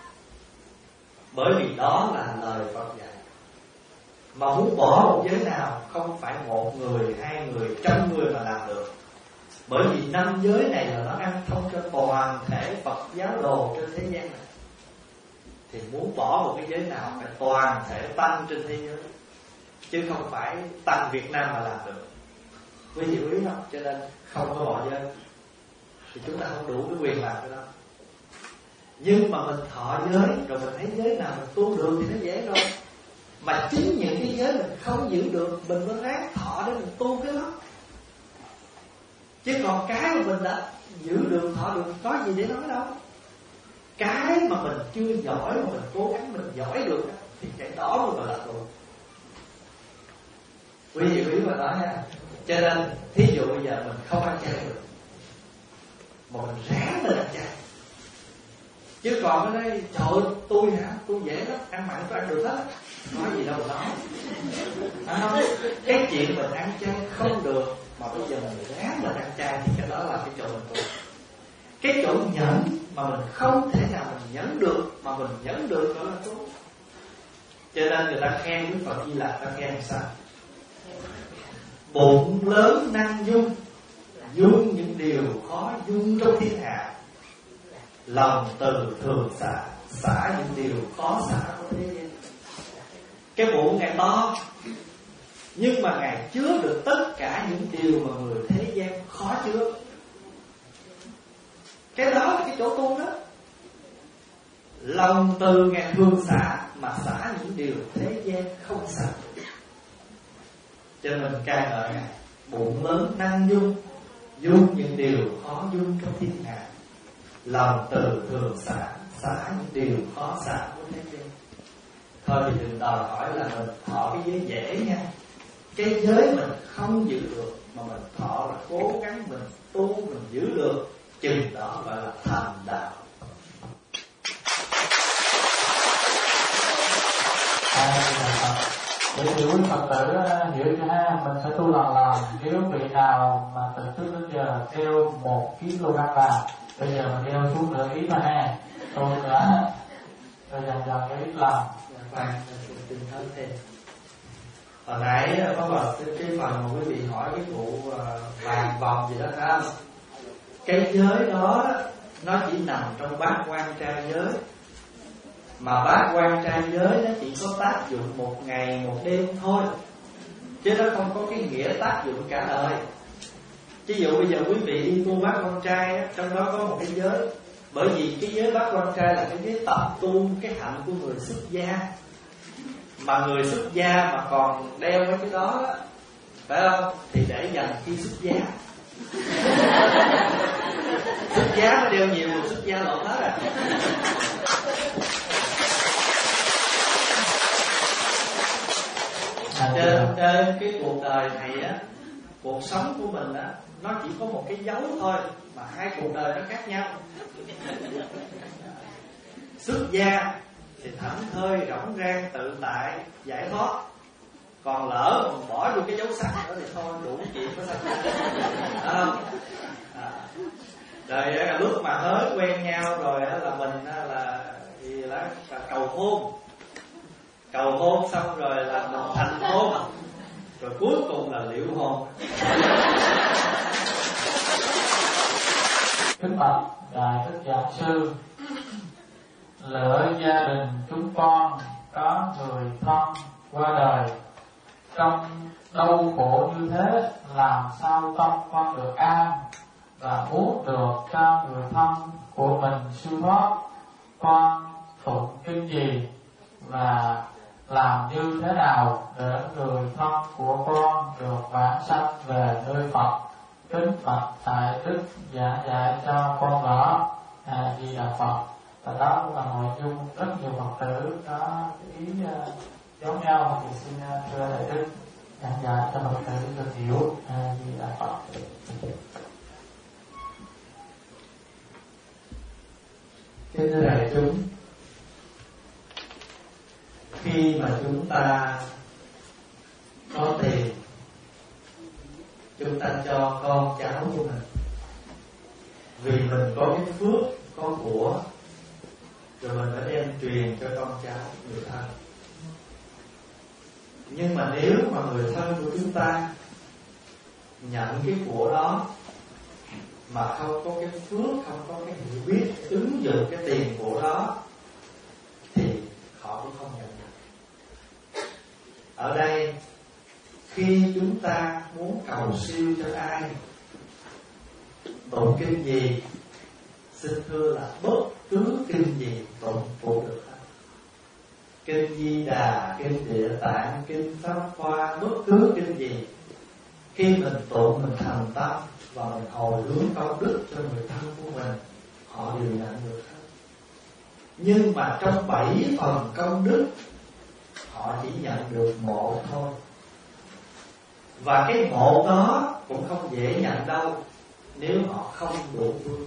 bởi vì đó là lời Phật dạy. Mà muốn bỏ một giới nào không phải một người, hai người, trăm người mà làm được. Bởi vì năm giới này là nó ăn thông cho toàn thể Phật giáo đồ trên thế gian này. Thì muốn bỏ một cái giới nào phải toàn thể tăng trên thế giới, chứ không phải tăng Việt Nam mà làm được. Quý vị biết không? Cho nên không có bỏ giới thì chúng ta không đủ cái quyền làm cái đó. Nhưng mà mình thọ giới rồi mình thấy giới nào mình tu được thì nó dễ rồi. Mà chính những cái giới mình không giữ được, mình mới ráng thọ để mình tu cái đó. Chứ còn cái mà mình đã giữ được, thọ được, có gì để nói đâu. Cái mà mình chưa giỏi mà mình cố gắng mình giỏi được thì cái đó mới gọi là tu. Quý vị biết mà nói nha. Cho nên thí dụ bây giờ mình không ăn chay được, mà mình ráng mình ăn chay. Chứ còn cái đây trời ơi, tôi hả, tôi dễ lắm, ăn mặn tôi ăn được hết, nói gì đâu mà nói. À, không? Cái chuyện mình ăn chay không được mà bây giờ mình ráng mình ăn chay thì cái đó là cái chỗ mình tu. Cái chỗ nhẫn mà mình không thể nào mình nhẫn được mà mình nhẫn được đó là tu. Cho nên người ta khen Đức Phật Di Lặc, ta khen sao? Bụng lớn năng dung, dung những điều khó dung trong thiên hạ. Lòng từ thường xả, xả những điều khó xả của thế gian. Cái bụng Ngài to, nhưng mà Ngài chứa được tất cả những điều mà người thế gian khó chứa. Cái đó là cái chỗ tu đó. Lòng từ Ngài thường xả, mà xả những điều thế gian không xả. Cho nên ca ngợi Ngài. bụng lớn năng dung, dung những điều khó dung trong thiên hạ, lòng từ thường xả, xả những điều khó xả của thế gian. Thôi thì đừng đòi hỏi là mình thọ cái giới dễ nha. Cái giới mình không giữ được mà mình thọ là cố gắng mình tu, mình giữ được, chừng đó gọi là thành đạo. Để hiểu quý Phật tử hiểu cho ha, mình sẽ tu lần lần. Nếu vị nào mà từ trước đến giờ đeo một ký lô gam vàng, bây giờ mình đeo xuống nửa ký mà ha, tu nữa, rồi dần dần cái ít lần. Khoan, tin hết thêm. Hồi nãy có vào cái, cái phần mà quý vị hỏi cái vụ uh, vàng vòng gì đó ha. Cái giới đó nó chỉ nằm trong bát quan trai giới. Mà bát quan trai giới nó chỉ có tác dụng một ngày một đêm thôi, chứ nó không có cái nghĩa tác dụng cả đời. Ví dụ bây giờ quý vị đi tu bát quan trai á, trong đó có một cái giới. Bởi vì cái giới bát quan trai là cái giới tập tu cái hạnh của người xuất gia. Mà người xuất gia mà còn đeo mấy cái đó, đó phải không? Thì để dành khi xuất gia. Xuất gia nó đeo nhiều, xuất gia lộn hết rồi. Trên, trên cái cuộc đời này á, cuộc sống của mình á, nó chỉ có một cái dấu thôi, mà hai cuộc đời nó khác nhau. Xuất gia thì thảnh thơi, rỗng rang, tự tại, giải thoát. Còn lỡ mình bỏ vô cái dấu sắc đó thì thôi, đủ chuyện có sắc à, à. Rồi lúc mà hới quen nhau rồi là mình là gì là cầu hôn. Cầu hôn xong rồi là mình thành hôn, rồi cuối cùng là liệu hôn. Kính bạch Đại Đức Giảng Sư, lỡ gia đình chúng con có người thân qua đời, trong đau khổ như thế, làm sao tâm con được an, và muốn được cho người thân của mình siêu thoát, con tụng kinh gì và làm như thế nào để người thân của con được vãng sanh về nơi Phật? Kính bạch Đại Đức giảng dạy cho con rõ. A Di Đà Phật. Và đó cũng là nội dung rất nhiều Phật tử có ý uh, giống nhau, thì xin uh, thưa Đại Đức giảng dạy cho Phật tử được hiểu. A Di Đà Phật. Kính thưa đại chúng, khi mà chúng ta có tiền, chúng ta cho con cháu của mình, vì mình có cái phước, có của, rồi mình phải đem truyền cho con cháu, người thân. Nhưng mà nếu mà người thân của chúng ta nhận cái của đó mà không có cái phước, không có cái hiểu biết ứng dụng cái tiền của đó, thì họ cũng không nhận được. Ở đây, khi chúng ta muốn cầu siêu cho ai, tụng kinh gì, xin thưa là bất cứ kinh gì tụng phụ được hết. Kinh Di Đà, kinh Địa Tạng, kinh Pháp Hoa, bất cứ kinh gì, khi mình tụng mình thành tâm và mình hồi hướng công đức cho người thân của mình, họ đều nhận được hết. Nhưng mà trong bảy phần công đức, họ chỉ nhận được một thôi. Và cái một đó cũng không dễ nhận đâu, nếu họ không đủ phước.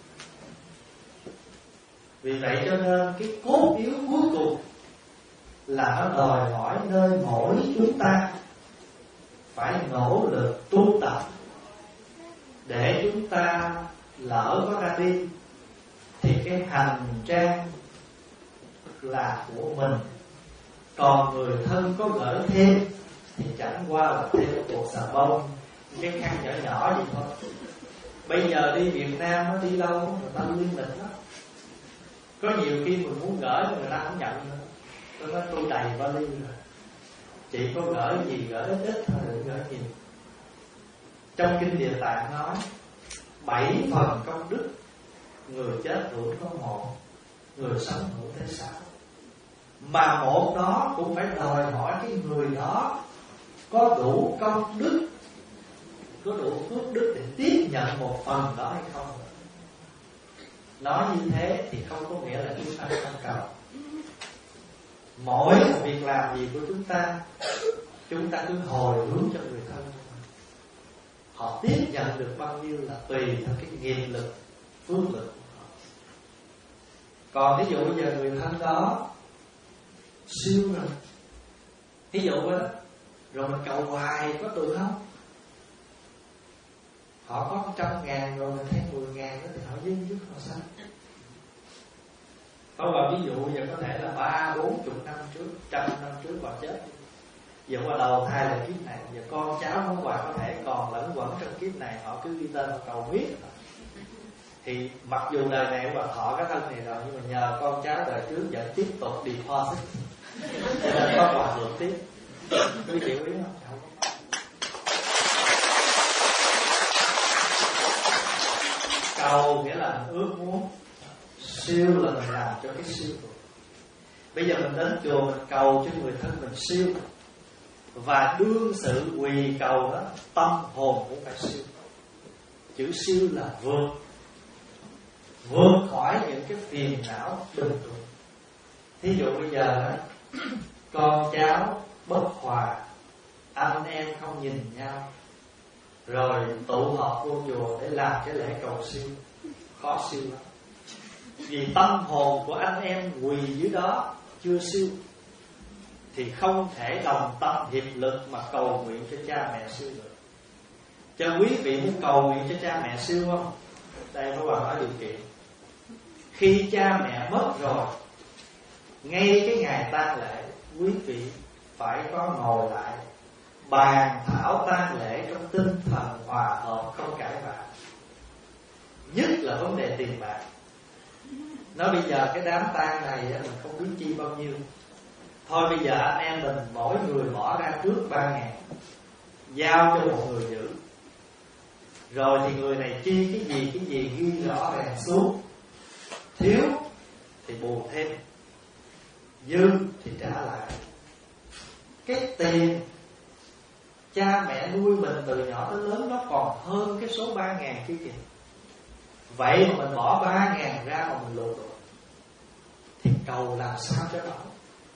Vì vậy cho nên cái cốt yếu cuối cùng là nó đòi hỏi nơi mỗi chúng ta phải nỗ lực tu tập, để chúng ta lỡ có ra đi thì cái hành trang là của mình. Còn người thân có gửi thêm thì chẳng qua là thêm một bộ xà bông, cái khăn nhỏ nhỏ gì thôi. Bây giờ đi Việt Nam nó đi đâu người ta liên lịch lắm. Có nhiều khi mình muốn gửi mà người ta không nhận nữa. Tôi nói tôi đầy vali rồi, chị có gửi gì gửi ít ít thôi, đừng gửi nhiều. Trong kinh Địa Tạng nói bảy phần công đức, người chết hưởng có một, người sống hưởng tới sáu. Mà một đó cũng phải đòi hỏi cái người đó có đủ công đức có đủ phước đức để tiếp nhận một phần đó hay không. Nói như thế thì không có nghĩa là chúng ta không cầu. Mỗi một việc làm gì của chúng ta, chúng ta cứ hồi hướng cho người thân. Họ tiếp nhận được bao nhiêu là tùy theo cái nghiệp lực, phước lực của họ. Còn ví dụ bây giờ người thân đó siêu rồi, ví dụ đó, rồi mình cầu hoài có được không? Họ có trăm ngàn rồi mình thêm mười ngàn đó thì họ dư chút họ sao? Có và ví dụ giờ có thể là ba bốn chục năm trước, trăm năm trước họ chết, giờ qua đầu thai là kiếp này, giờ con cháu không hoài có thể còn lẫn quẩn trong kiếp này, họ cứ ghi tên họ cầu biết. Thì mặc dù đời này họ thọ cái thân này rồi, nhưng mà nhờ con cháu đời trước vẫn tiếp tục deposit, cho nên có hòa hưởng tiếp. Quý vị biết không? Không có. Cầu nghĩa là mình ước muốn, siêu là mình làm cho cái siêu rồi. Bây giờ mình đến chùa mình cầu cho người thân mình siêu, và đương sự quỳ cầu đó, tâm hồn cũng phải siêu. Chữ siêu là vượt, vượt khỏi những cái phiền não bình thường. Thí dụ bây giờ con cháu bất hòa, anh em không nhìn nhau, rồi tụ họp vô chùa để làm cái lễ cầu siêu, khó siêu lắm. Vì tâm hồn của anh em quỳ dưới đó chưa siêu, thì không thể đồng tâm hiệp lực mà cầu nguyện cho cha mẹ siêu được. Cho quý vị muốn cầu nguyện cho cha mẹ siêu không? Đây có bà nói điều kiện. Khi cha mẹ mất rồi, ngay cái ngày tang lễ, quý vị phải có ngồi lại bàn thảo tang lễ trong tinh thần hòa hợp, không cãi vã. Nhất là vấn đề tiền bạc. Nói bây giờ cái đám tang này mình không biết chi bao nhiêu, thôi bây giờ anh em mình mỗi người bỏ ra trước ba ngàn, giao cho một người giữ. Rồi thì người này chi cái gì cái gì ghi rõ ràng xuống, thiếu thì bù thêm, dư thì trả lại. Cái tiền cha mẹ nuôi mình từ nhỏ tới lớn nó còn hơn cái số ba ngàn kia kìa. Vậy mà mình bỏ ba ngàn ra mà mình lụt rồi, thì cầu làm sao cho nổi.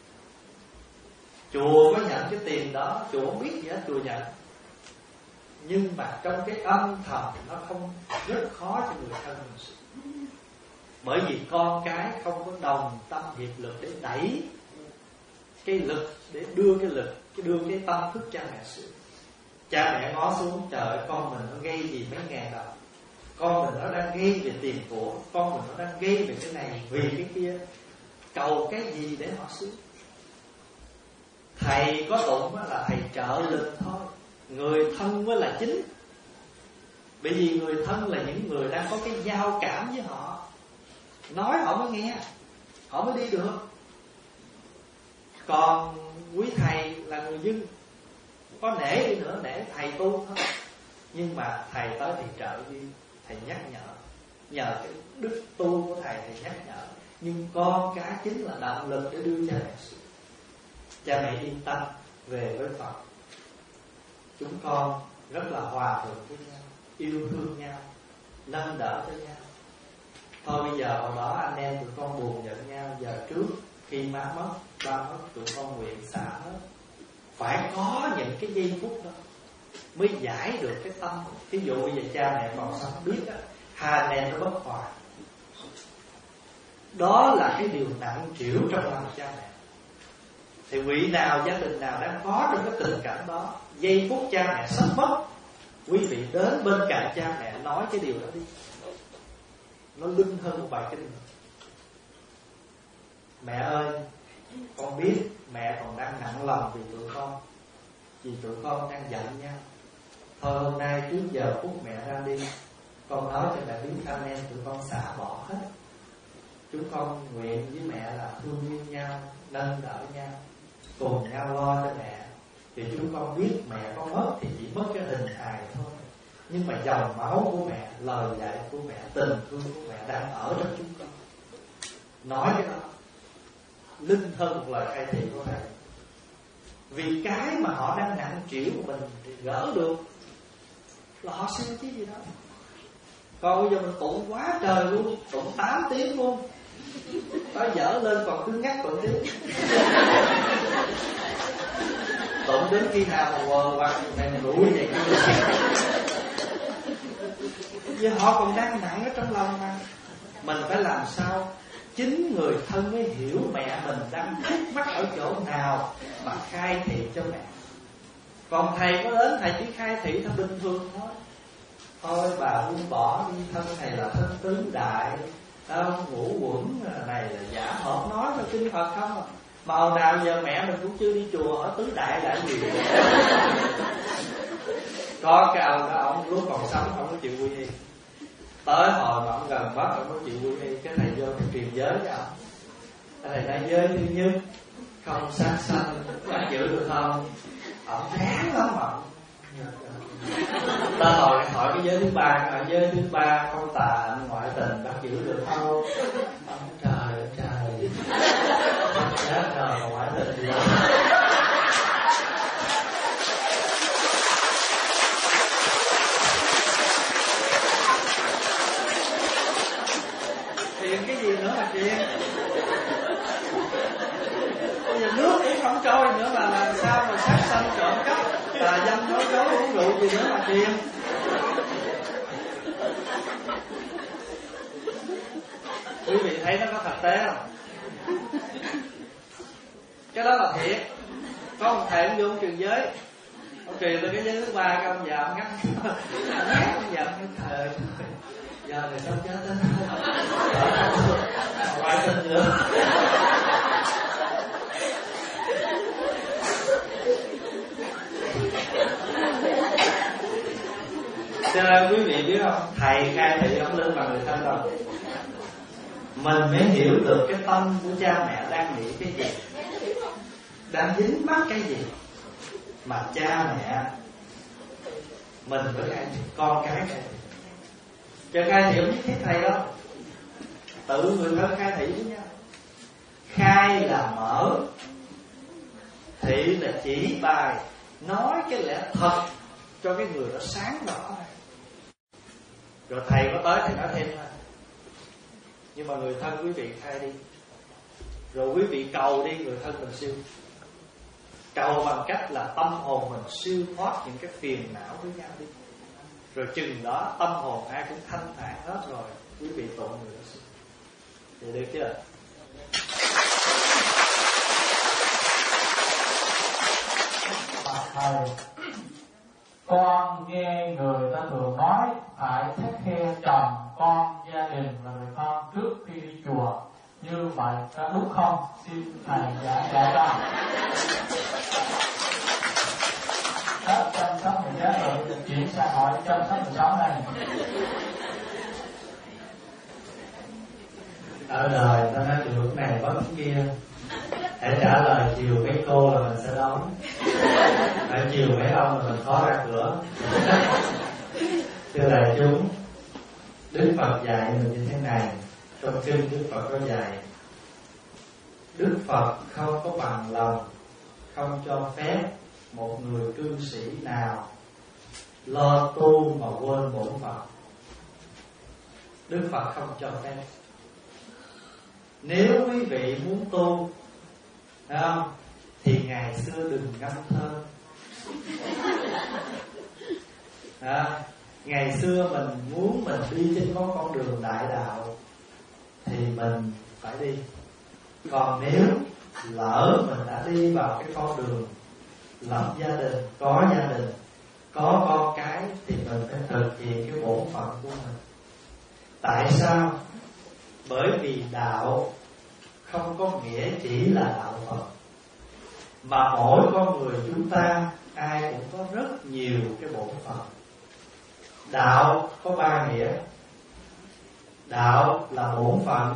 Chùa có nhận cái tiền đó, chùa không biết gì hết, chùa nhận. Nhưng mà trong cái âm thầm nó không, rất khó cho người thân mình. Bởi vì con cái không có đồng tâm hiệp lực để đẩy cái lực, để đưa cái lực, đưa cái tâm thức cha mẹ sự. Cha mẹ ngó xuống, trời ơi, con mình nó gây gì mấy ngàn đồng, con mình nó đang gây về tiền của, con mình nó đang gây về cái này, vì cái kia. Cầu cái gì để họ xuống? Thầy có tụng là thầy trợ lực thôi, người thân mới là chính. Bởi vì người thân là những người đang có cái giao cảm với họ, nói họ mới nghe, họ mới đi được. Còn quý thầy là người dân, có nể đi nữa, nể thầy tu thôi, nhưng mà thầy tới thì trợ duyên, thầy nhắc nhở, nhờ cái đức tu của thầy thầy nhắc nhở. Nhưng con cái chính là động lực để đưa cha mẹ xuống. Cha mẹ yên tâm về với Phật, chúng con rất là hòa thuận với nhau, yêu thương nhau, nâng đỡ cho nhau. Thôi bây giờ hồi đó anh em tụi con buồn giận nhau, giờ trước khi má mất, ba mất, tụi con nguyện xả hết. Phải có những cái giây phút đó mới giải được cái tâm. Ví dụ bây giờ cha mẹ còn sống biết á, hai anh em nó bất hòa, đó là cái điều nặng trĩu trong lòng cha mẹ. Thì vị nào, gia đình nào đang có trong cái tình cảnh đó, giây phút cha mẹ sắp mất, quý vị đến bên cạnh cha mẹ nói cái điều đó đi, nó linh hơn một bài kinh. Mẹ ơi, con biết mẹ còn đang nặng lòng vì tụi con, vì tụi con đang giận nhau. Thôi hôm nay trước giờ phút mẹ ra đi, con nói cho mẹ biết anh em tụi con xả bỏ hết. Chúng con nguyện với mẹ là thương yêu nhau, nâng đỡ nhau, cùng nhau lo cho mẹ. Thì chúng con biết mẹ con mất thì chỉ mất cái hình hài thôi, nhưng mà dòng máu của mẹ, lời dạy của mẹ, tình thương của mẹ đang ở trong chúng con. Nói cái đó linh hơn một lời khai thị của thầy. Vì cái mà họ đang nặng trĩu của mình thì gỡ được. là họ siêu chứ gì đó. Còn bây giờ mình tụng quá trời luôn, tụng tám tiếng luôn, có dở lên còn cứ ngắt còn tiếng. Tụng đến khi nào mà quờ hoặc này đuổi vậy. Vì họ còn đang nặng ở trong lòng mà. Mình phải làm sao chính người thân mới hiểu mẹ mình đang khúc mắc ở chỗ nào mà khai thị cho mẹ. Còn thầy có đến thầy chỉ khai thị theo bình thường thôi. Thôi bà buông bỏ đi, thân thầy là thân tứ đại, không, ngũ quẩn này là giả hợp nói là kinh Phật không à. Mà hồi nào giờ mẹ mình cũng chưa đi chùa hỏi tứ đại là gì. Có cái ông đó, ông lúc còn sống không có chịu quy y. Tới hồi mà ông gần bắt ông có chịu quy y, cái thầy vô thầy truyền giới cho ông. Thầy nói giới thứ nhất không sát sanh, bạn giữ được không? Ông ráng lắm mà. Ta hỏi hỏi cái giới thứ ba, cái giới thứ ba không tà hạnh ngoại tình, bác giữ được không? Ông trời trời, chết rồi ngoại tình gì đó. Truyền cái gì nữa mà truyền? Bây giờ nước cũng không trôi nữa mà làm sao mà sát sanh trộm cắp tà dâm nói dối uống rượu gì nữa mà truyền? Quý vị thấy nó có thực tế không? Cái đó là thiệt. Có một thầy ông vô ông truyền giới, ông truyền lên cái giới thứ ba, cái ông già ông ngắt ngắt ông già ông thề giờ này sao chết đó ngoại tình nữa. Cho nên quý vị biết không, thầy khai thị ông lên bằng người thân đâu, mình mới hiểu được cái tâm của cha mẹ đang nghĩ cái gì, đang dính mắc cái gì mà cha mẹ mình với khai thị con cái khai thị. Cho khai thị không nhất thiết thầy đâu, tự người thân khai thị với nhau. Khai là mở, thị là chỉ bài, nói cái lẽ thật cho cái người đó sáng rõ. Rồi thầy có tới thì nói thêm thôi. Nhưng mà người thân quý vị khai đi, rồi quý vị cầu đi người thân mình siêu. Cầu bằng cách là tâm hồn mình siêu thoát những cái phiền não với nhau đi. Rồi chừng đó tâm hồn ai cũng thanh thản hết rồi, quý vị tụng người đó siêu. Vậy được chưa? Thầy, con nghe người ta thường nói phải take care chồng, con, gia đình và người thân trước khi đi chùa. Như vậy có đúng không? Xin thầy giải giải ra. Hết chăm sóc người chết rồi, chuyển sang hỏi chăm sóc người sống này. Ở đời ta nói được cái này bất cái kia, hãy trả lời chiều mấy cô là mình sẽ đón, hãy chiều mấy ông là mình khó ra cửa. Thưa đại chúng, Đức Phật dạy mình như thế này. Trong kinh Đức Phật có dạy, Đức Phật không có bằng lòng, không cho phép một người cư sĩ nào lo tu mà quên bổn phận. Đức Phật không cho phép. Nếu quý vị muốn tu, phải không, thì ngày xưa đừng ngâm thơ. À, ngày xưa mình muốn mình đi trên con con đường đại đạo thì mình phải đi. Còn nếu lỡ mình đã đi vào cái con đường lập gia đình, có gia đình, có con cái, thì mình phải thực hiện cái bổn phận của mình. Tại sao? Bởi vì đạo không có nghĩa chỉ là đạo Phật, mà mỗi con người chúng ta ai cũng có rất nhiều cái bổn phận. Đạo có ba nghĩa. Đạo là bổn phận,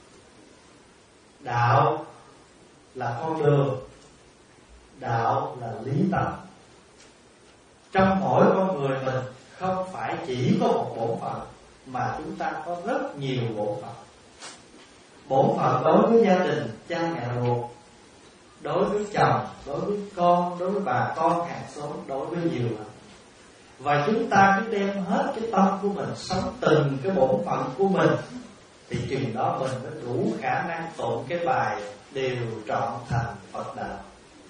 đạo là con đường, đạo là lý tâm. Trong mỗi con người mình không phải chỉ có một bổn phận, mà chúng ta có rất nhiều bổn phận. Bổn phận đối với gia đình, cha mẹ ruột, đối với chồng, đối với con, đối với bà con hàng xóm, đối với nhiều lắm. và chúng ta cứ đem hết cái tâm của mình sống từng cái bổn phận của mình, thì chừng đó mình mới đủ khả năng tụng cái bài đều trọn thành Phật đạo.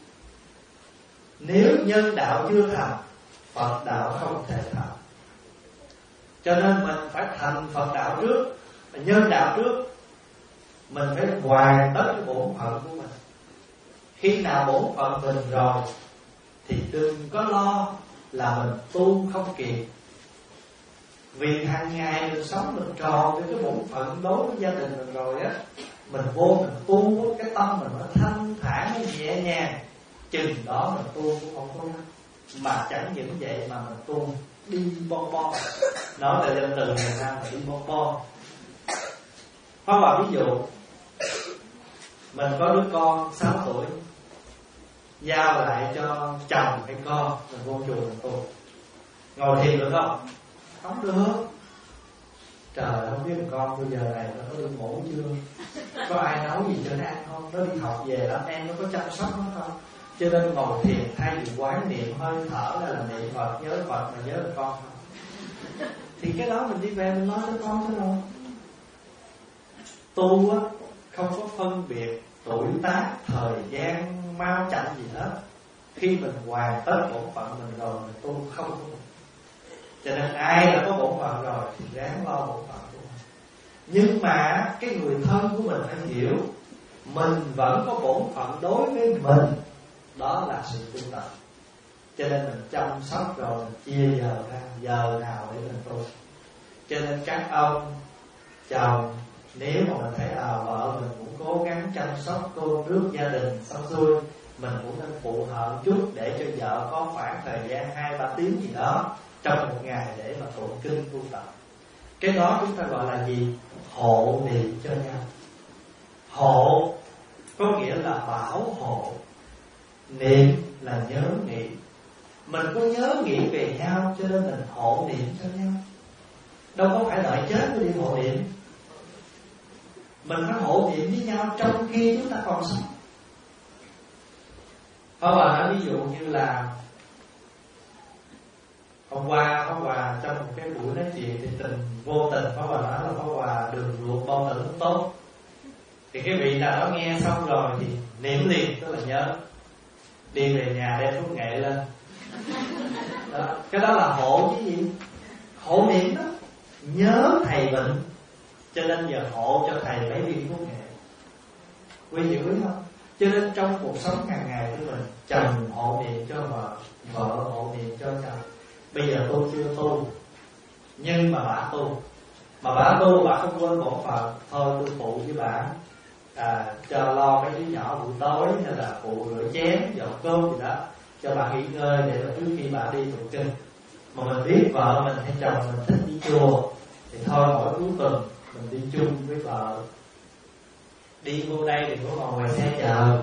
Nếu nhân đạo chưa thành, Phật đạo không thể thành. Cho nên mình phải thành Phật đạo trước, nhân đạo trước. Mình phải hoàn tất cái bổn phận của mình. Khi nào bổn phận mình rồi thì đừng có lo là mình tu không kịp. Vì hàng ngày mình sống mình tròn với cái bổn phận đối với gia đình mình rồi á, mình vô mình tu cái tâm mình nó thanh thản, nó nhẹ nhàng, chừng đó mình tu cũng không có lắm. Mà chẳng những vậy mà mình tu đi bon bon. Nói là dân từ người Nam là đi bon bon. Có vào ví dụ, mình có đứa con sáu tuổi, giao lại cho chồng hay con, mình vô chùa mình tu. Ngồi thiền được không? Không được. Trời, không biết con bây giờ này nó có đi ngủ chưa, có ai nấu gì cho nó ăn không, nó đi học về lắm em nó có chăm sóc nó không. Cho nên ngồi thiền thay vì quán niệm hơi thở là, là niệm Phật, nhớ Phật mà nhớ được con không. Thì cái đó mình đi về mình nói với con thế thôi. Tu á không có phân biệt tuổi tác, thời gian, mau chậm gì hết. Khi mình hoàn tất bổn phận mình rồi, mình tu không có. Cho nên ai đã có bổn phận rồi thì ráng lo bổn phận của mình. Nhưng mà cái người thân của mình phải hiểu, mình vẫn có bổn phận đối với mình. Đó là sự tu tập. Cho nên mình chăm sóc rồi mình chia giờ ra, giờ nào để mình tu. Cho nên các ông chồng, nếu mà mình thấy à, vợ mình cũng cố gắng chăm sóc cô nước gia đình xong xuôi, mình cũng nên phụ hợp chút để cho vợ có khoảng thời gian hai ba tiếng gì đó trong một ngày để mà tụng kinh tu tập. Cái đó chúng ta gọi là gì? Hộ niệm cho nhau. Hộ có nghĩa là bảo hộ, niệm là nhớ nghĩ. Mình có nhớ nghĩ về nhau cho nên mình hộ niệm cho nhau. Đâu có phải đợi chết mới đi hộ niệm. Mình phải hộ niệm với nhau trong khi chúng ta còn sống. Pháp Hòa nói ví dụ như là hôm qua Pháp Hòa trong một cái buổi nói chuyện thì tình vô tình Pháp Hòa nói là Pháp Hòa đường ruột bao tử không tốt. Thì cái vị nào đó nghe xong rồi thì niệm liền, tức là nhớ, đi về nhà đem thuốc nghệ lên đó. Cái đó là hộ cái gì? Hộ niệm đó. Nhớ thầy bệnh cho nên giờ hộ cho thầy mấy viên thuốc nghệ. Quý vị biết không? Cho nên trong cuộc sống hàng ngày của mình, chồng hộ niệm cho vợ, vợ hộ niệm cho chồng. Bây giờ tôi chưa tu, nhưng mà bà tu, mà bà tu bà không quên bổn phận, thôi tôi phụ với bà, à, cho lo mấy đứa nhỏ buổi tối, hay là phụ rửa chén, dọn cơm gì đó, cho bà nghỉ ngơi để mà trước khi bà đi tụng kinh. Mà mình biết vợ mình hay chồng mình thích đi chùa thì thôi mỗi cuối tuần mình đi chung với vợ. Đi vô đây đừng có ngồi ngoài xe chờ.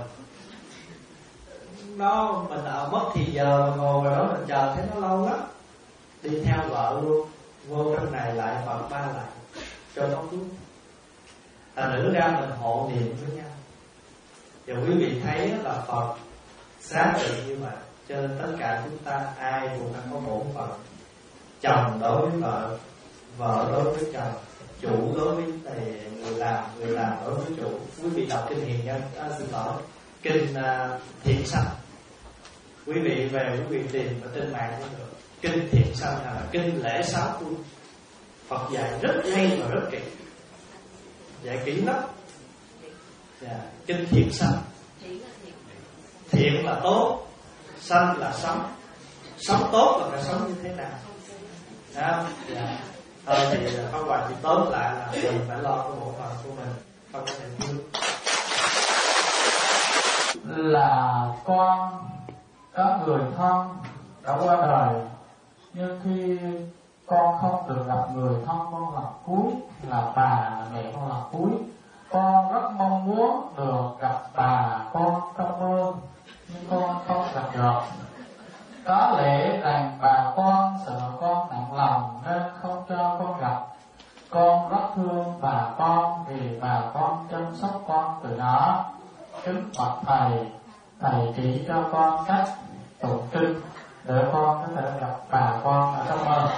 Nó mình ở mất thì giờ ngồi ngoài đó mình chờ thấy nó lâu lắm. Đi theo vợ luôn, vô trong này lại Phật ba lại cho nó cứu. Thành nữ ra mình hộ niệm với nhau. Và quý vị thấy là Phật xác định như vậy. Cho nên tất cả chúng ta ai cũng phải có bổn phận. Chồng đối với vợ, vợ đối với chồng, chủ đối với người làm, người làm đối với chủ. Quý vị đọc kinh Hiền Nhân, à, xin lỗi, kinh uh, Thiện Sanh. Quý vị về quý vị tìm ở trên mạng cũng được. Kinh Thiện Sanh là kinh lễ sáu tu. Phật dạy rất hay và rất kỹ, dạy kỹ lắm. Yeah. Kinh Thiện Sanh. Thiện là tốt, sanh là sống. Sống tốt là phải sống như thế nào? Đó. Yeah. Thôi thì Pháp Hòa chỉ tóm lại là mình phải lo cái bộ phận của mình, không có thể thiếu. Là con có người thân đã qua đời, nhưng khi con không được gặp người thân con lần cuối là bà mẹ con lần cuối, con rất mong muốn được gặp bà con trong mơ, nhưng con không gặp được. Có lẽ rằng bà con sợ con nặng lòng nên không cho con gặp. Con rất thương bà con vì bà con chăm sóc con từ nhỏ. Kính bạch thầy, thầy chỉ cho con cách tụng kinh để con có thể gặp bà con ở trong mơ.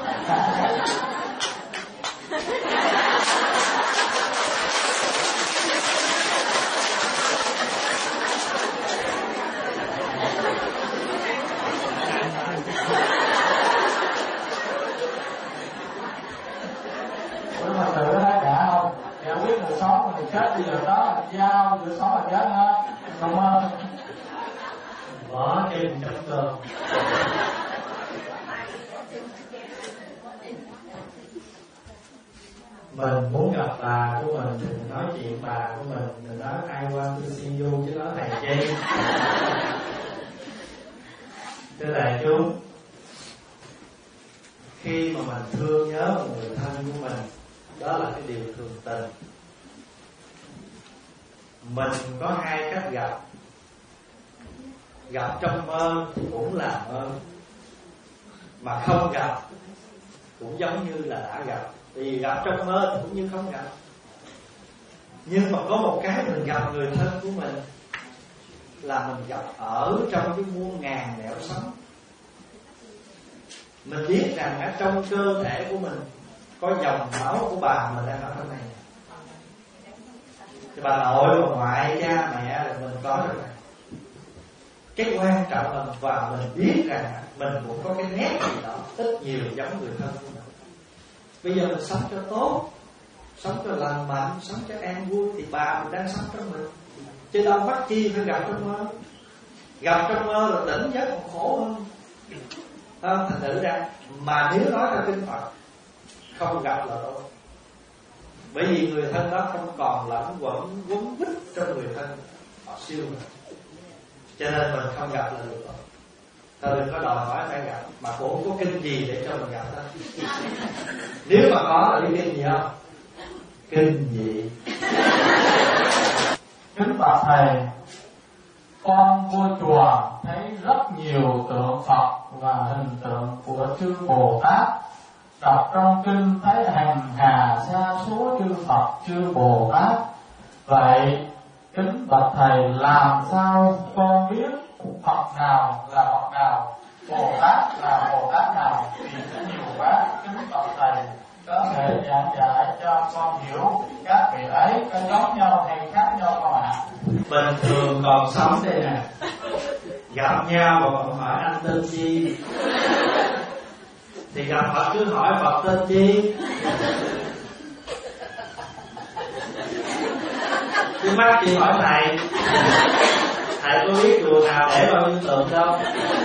Mình tự thấy đã không? Giải quyết người sống người chết bây giờ đó là giao người sống là chết ha. Đúng không? Bỏ trên trong cơm. Mình muốn gặp bà của mình, mình nói chuyện bà của mình, mình nói ai qua tôi xin vô chứ nói thầy chi. Thưa đại chúng, khi mà mình thương nhớ một người thân của mình, đó là cái điều thường tình. Mình có hai cách gặp. Gặp trong mơ thì cũng là mơ, mà không gặp cũng giống như là đã gặp. Vì gặp trong mơ thì cũng như không gặp. Nhưng mà có một cái mình gặp người thân của mình là mình gặp ở trong cái muôn ngàn nẻo sống. Mình biết rằng ở trong cơ thể của mình có dòng máu của bà mình đang ở trong này. Thì bà nội, bà ngoại, cha mẹ là mình có rồi này. Cái quan trọng là và mình biết rằng mình cũng có cái nét gì đó ít nhiều giống người thân của mình. Bây giờ mình sống cho tốt, sống cho lành mạnh, sống cho an vui, thì bà mình đang sống trong mình. Chứ đâu bắt chi phải gặp trong mơ. Gặp trong mơ là tỉnh giấc còn khổ hơn. Không, thành thử ra mà nếu nói theo kinh Phật, không gặp là tốt. Bởi vì người thân đó không còn lẫn quẩn quấn quýt trong người thân, họ siêu rồi. Cho nên mình không gặp là được rồi. Ta đừng có đòi hỏi phải gặp, mà cũng không có kinh gì để cho mình gặp đó. Nếu mà có là đi kinh gì không? Kinh gì? Kính bạch thầy, con vô chùa thấy rất nhiều tượng Phật và hình tượng của chư Bồ Tát. Đọc trong kinh thấy hàng hà sa số chư Phật chư Bồ Tát. Vậy kính bạch thầy, làm sao con biết Phật nào là Phật nào, Bồ Tát là Bồ Tát nào? Vì có nhiều quá. Kính bạch thầy có thể giảng giải cho con hiểu các vị ấy có giống nhau hay khác nhau không ạ? Bình thường còn sống đây nè, gặp nhau mà còn hỏi anh tên chi, thì gặp Phật cứ hỏi Phật tên chi. Chứ mắt chỉ hỏi thầy, thầy có biết chùa nào để bao nhiêu tượng đâu.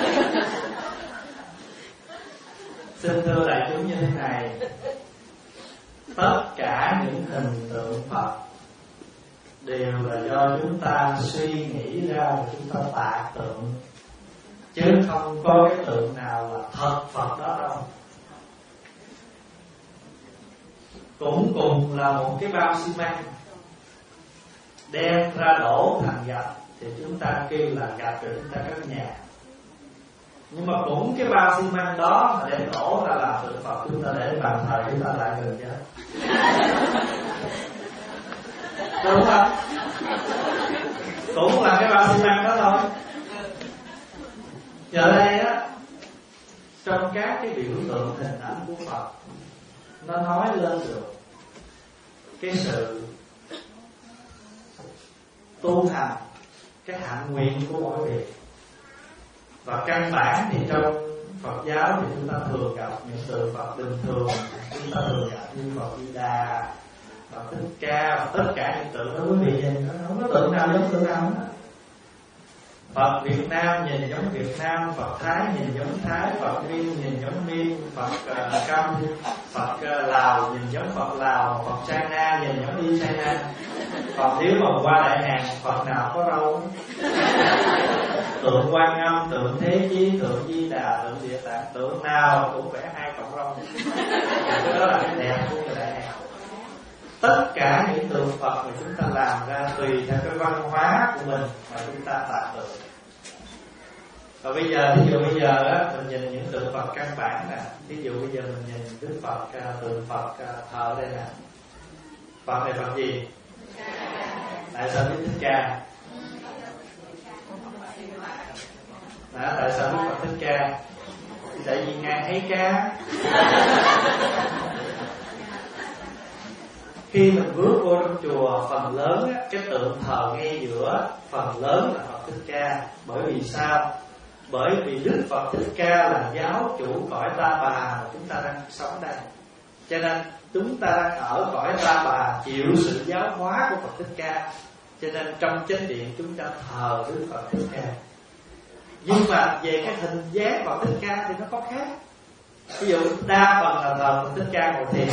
Xin thưa đại chúng như thế này, tất cả những hình tượng Phật đều là do chúng ta suy nghĩ ra và chúng ta tạc tượng, chứ không có cái tượng nào là thật Phật đó đâu. Cũng cùng là một cái bao xi măng đem ra đổ thành gạch thì chúng ta kêu là gạch, rồi chúng ta có nhà. Nhưng mà cũng cái bao xi măng đó mà đem đổ ra làm tượng Phật, chúng ta để bàn thờ, chúng ta lại gần chết. Đúng không? Cũng là cái bao xi măng đó thôi. Giờ đây á, trong các cái biểu tượng hình ảnh của Phật, nó nói lên được cái sự tu hành, cái hạnh nguyện của mỗi vị. Và căn bản thì trong Phật giáo thì chúng ta thường gặp những tượng Phật bình thường, chúng ta thường gặp như Phật Di Đà, Phật Thích Ca, và tất cả những tượng đó quý vị nhìn nó không có tượng nào giống tượng nào hết. Phật Việt Nam nhìn giống Việt Nam, Phật Thái nhìn giống Thái, Phật Miên nhìn giống Miên, Phật uh, Cam, Phật uh, Lào nhìn giống Phật Lào, Phật China nhìn giống đi China. Còn nếu mà qua Đại Hàn, Phật nào có râu? Tượng Quan Âm, tượng Thế Chí, tượng Di Đà, tượng Địa Tạng, tượng nào cũng vẽ hai cọng râu. Cái đó là cái đẹp của người Đại Hàn. Tất cả những tượng Phật mà chúng ta làm ra tùy theo cái văn hóa của mình mà chúng ta tạc tượng. Và bây giờ, ví dụ bây giờ á, mình nhìn những tượng Phật căn bản nè. Ví dụ bây giờ mình nhìn Đức Phật, tượng Phật thờ đây nè. Phật này Phật gì? Tại sao biết Thích Ca? Đó, tại sao biết Phật Thích Ca? Tại vì Ngài hay ca. Khi mình bước vô trong chùa, phần lớn cái tượng thờ ngay giữa, phần lớn là Phật Thích Ca. Bởi vì sao? Bởi vì Đức Phật Thích Ca là giáo chủ cõi Ta Bà mà chúng ta đang sống đây. Cho nên chúng ta đang ở cõi Ta Bà, chịu sự giáo hóa của Phật Thích Ca. Cho nên trong chánh điện chúng ta thờ Đức Phật Thích Ca. Nhưng mà về cái hình dáng Phật Thích Ca thì nó có khác. Ví dụ đa phần là thờ Phật Thích Ca ngồi thiền,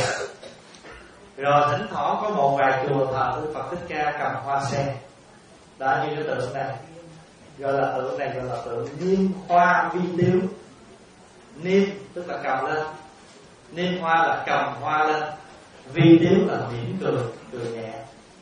rồi thỉnh thoảng có một vài chùa thờ Đức Phật Thích Ca cầm hoa sen. Đó, như cái tượng này, gọi là tượng này gọi là tượng niêm hoa vi tiếu. Niêm tức là cầm lên, niêm hoa là cầm hoa lên, vi tiếu là mỉm cười, cười nhẹ.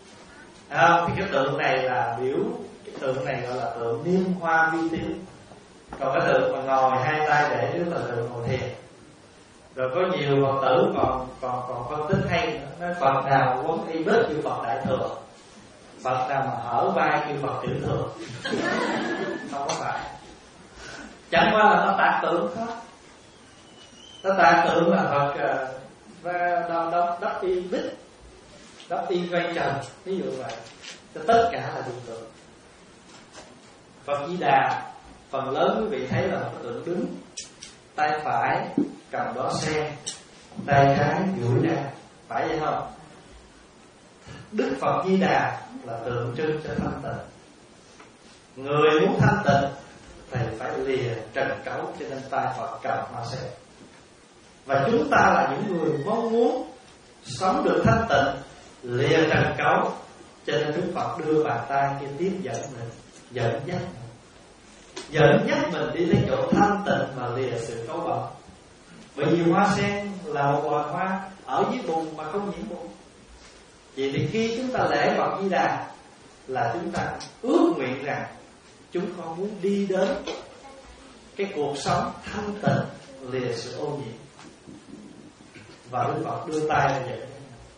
À, thì cái tượng này là biểu, cái tượng này gọi là tượng niêm hoa vi tiếu. Còn cái tượng mà ngồi hai tay để trước là tượng ngồi thiền. Rồi có nhiều Phật tử còn còn còn phân tích hay nữa, nói Phật nào Quân Y bết kêu Phật Đại Thừa, Phật nào mà hở vai kêu Phật Tiểu Thừa. Không có phải. Chẳng qua là nó tạc tượng thôi. Nó tạc tượng là Phật và đất đất y bích, đất y quay trần, ví dụ vậy. Cho tất cả là tượng tượng. Phật Di Đà phần lớn quý vị thấy là một tượng đứng, tay phải cầm đóa sen, tay trái duỗi ra, phải vậy không? Đức Phật Di Đà là tượng trưng cho thanh tịnh. Người muốn thanh tịnh thì phải lìa trần cấu, cho nên tay Phật cầm hoa sen. Và chúng ta là những người mong muốn sống được thanh tịnh, lìa trần cấu, cho nên Đức Phật đưa bàn tay kia tiếp dẫn mình, dẫn dắt mình, dẫn dắt mình đi đến chỗ thanh tịnh và lìa sự cấu bẩn. Bởi vì hoa sen là một loài hoa ở dưới bùn mà không nhiễm bùn. Vậy thì khi chúng ta lễ Phật Di Đà là chúng ta ước nguyện rằng chúng con muốn đi đến cái cuộc sống thanh tịnh, lìa sự ô nhiễm. Và Đức Phật đưa tay như vậy.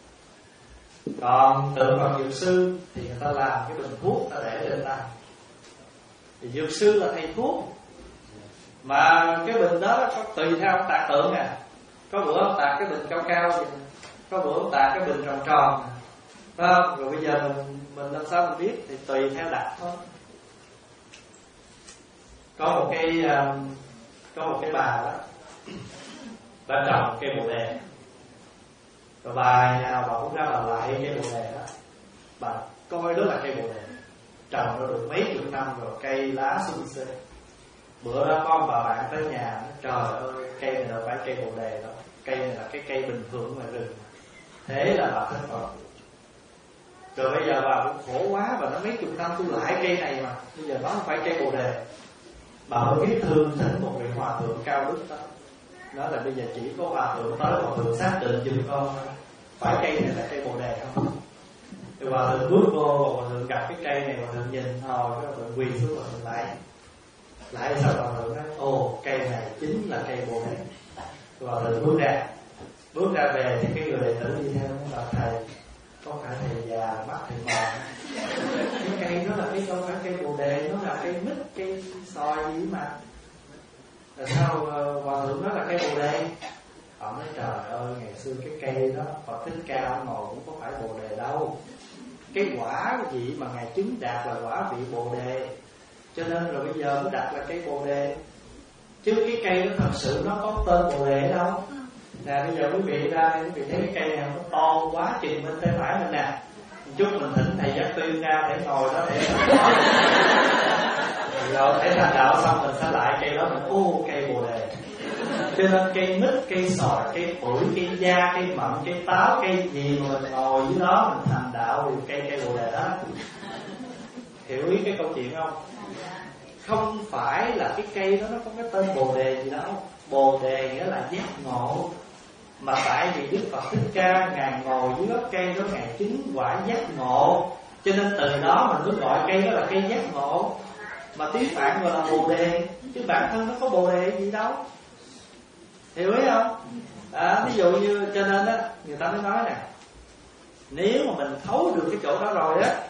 Còn tượng Phật Dược Sư thì người ta làm cái bình thuốc ta để trên tay. Thì Dược Sư là thầy thuốc, mà cái bình đó có tùy theo ông tạc tượng à. Có bữa ông tạc cái bình cao cao vậy, có bữa ông tạc cái bình tròn tròn, phải không? Rồi bây giờ mình mình làm sao mình biết, thì tùy theo đặt thôi. Có một cái có một cái bà đó, bà trồng cây bồ đề, rồi bà nhà nào bà cũng ra bà lại cây bồ đề đó, bà coi đó là cây bồ đề, trồng nó được mấy chục năm rồi, cây lá xum xê. Bữa đó con bà bạn tới nhà, trời ơi cây này đâu phải cây bồ đề đâu, cây này là cái cây bình thường ngoài rừng. Thế là bà thất vọng. Rồi bây giờ bà cũng khổ quá, bà nói mấy chục năm tôi lại cây này mà bây giờ nó không phải cây bồ đề. Bà mới biết thương thỉnh một vị hòa thượng cao đức đó, nói là bây giờ chỉ có hòa thượng tới, hòa thượng xác định giùm con phải cây này là cây bồ đề không. Thì hòa thượng bước vô, hòa thượng gặp cái cây này, hòa thượng nhìn hồi, cái hòa thượng quỳ xuống, hòa thượng lại lại sao hòa thượng nói ồ cây này chính là cây bồ đề. Hòa thượng bước ra bước ra về thì cái người đệ tử đi theo nó là thầy, có phải thầy già mắt thầy mờ, cái cây đó là cái đâu phải cây bồ đề, nó là cây mít, cây sòi gì mà. Là sao uh, hòa thượng nói là cây bồ đề? Họ nói trời ơi ngày xưa cái cây đó Phật Thích Ca ông ngồi cũng có phải bồ đề đâu, cái quả gì mà ngài chứng đạt là quả vị bồ đề, cho nên rồi bây giờ mới đặt là cây bồ đề. Chứ cái cây đó thật sự nó có tên bồ đề đâu. Nè bây giờ quý vị ra quý vị thấy cái cây này nó to quá chừng bên tay phải mình nè, chút mình thỉnh thầy Giác Tuyên ra để ngồi đó để rồi thấy thành đạo xong mình sẽ lại cây đó mình ô cây bồ đề. Cho nên cây mít, cây sòi, cây bưởi, cây da, cây mận, cây táo, cây gì mà mình ngồi dưới đó mình thành đạo thì cây cây bồ đề đó. Hiểu ý cái câu chuyện không? Không phải là cái cây đó nó có cái tên bồ đề gì đâu. Bồ đề nghĩa là giác ngộ. Mà tại vì Đức Phật Thích Ca ngài ngồi dưới gốc cây đó, ngài chứng quả giác ngộ, cho nên từ đó mình mới gọi cây đó là cây giác ngộ. Mà tiếng Phạn gọi là bồ đề, chứ bản thân nó có bồ đề gì đâu. Hiểu ý không? À, ví dụ như cho nên á, người ta mới nói nè, nếu mà mình thấu được cái chỗ đó rồi á,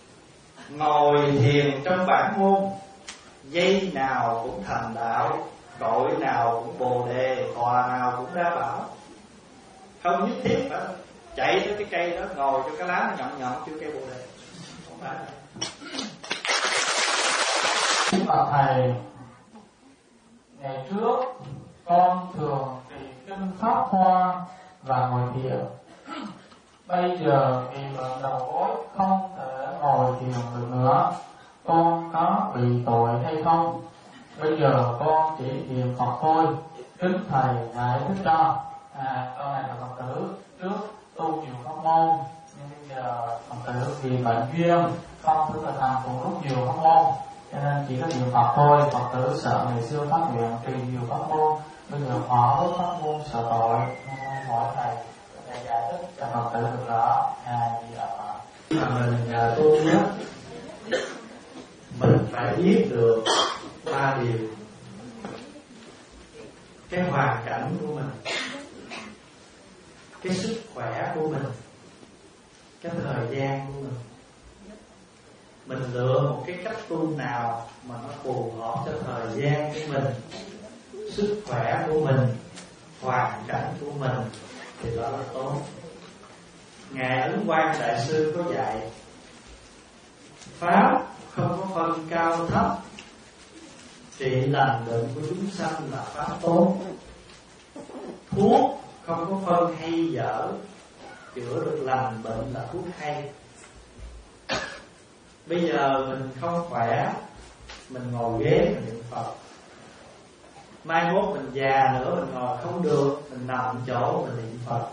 ngồi thiền trong bản môn giây nào cũng thành đạo, cội nào cũng bồ đề, hòa nào cũng đa bảo. Không nhất thiết phải chạy tới cái cây đó ngồi cho cái lá nó nhọn nhọn kêu cây bồ đề, không phải. Kính bạch thầy, ngày trước con thường trì kinh Pháp Hoa và ngồi thiền. Bây giờ vì bệnh đầu gối không thể ngồi thiền được nữa, con có bị tội hay không? Bây giờ con chỉ thiền Phật thôi, kính thầy giải thích cho. À, con này là Phật tử trước tu nhiều pháp môn, nhưng bây giờ Phật tử vì bệnh duyên không thực hành cùng lúc nhiều pháp môn, cho nên chỉ có niệm Phật thôi. Phật tử sợ ngày xưa phát nguyện trì nhiều pháp môn, bây giờ họ với pháp môn sợ tội, nên hỏi thầy thầy giải thích cho Phật tử được rõ. À, gì ạ? Mà mình uh, tu nhất, mình phải biết được ba điều: cái hoàn cảnh của mình, cái sức khỏe của mình, cái thời gian của mình. Mình lựa một cái cách tu nào mà nó phù hợp cho thời gian của mình, sức khỏe của mình, hoàn cảnh của mình thì đó là tốt. Ngài Ấn Quang Đại Sư có dạy pháp không có phân cao thấp, trị lành bệnh của chúng sanh là pháp tốt. Thuốc không có phân hay dở, chữa được lành bệnh là thuốc hay. Bây giờ mình không khỏe, mình ngồi ghế mình niệm Phật. Mai mốt mình già nữa, mình ngồi không được, mình nằm chỗ mình niệm Phật.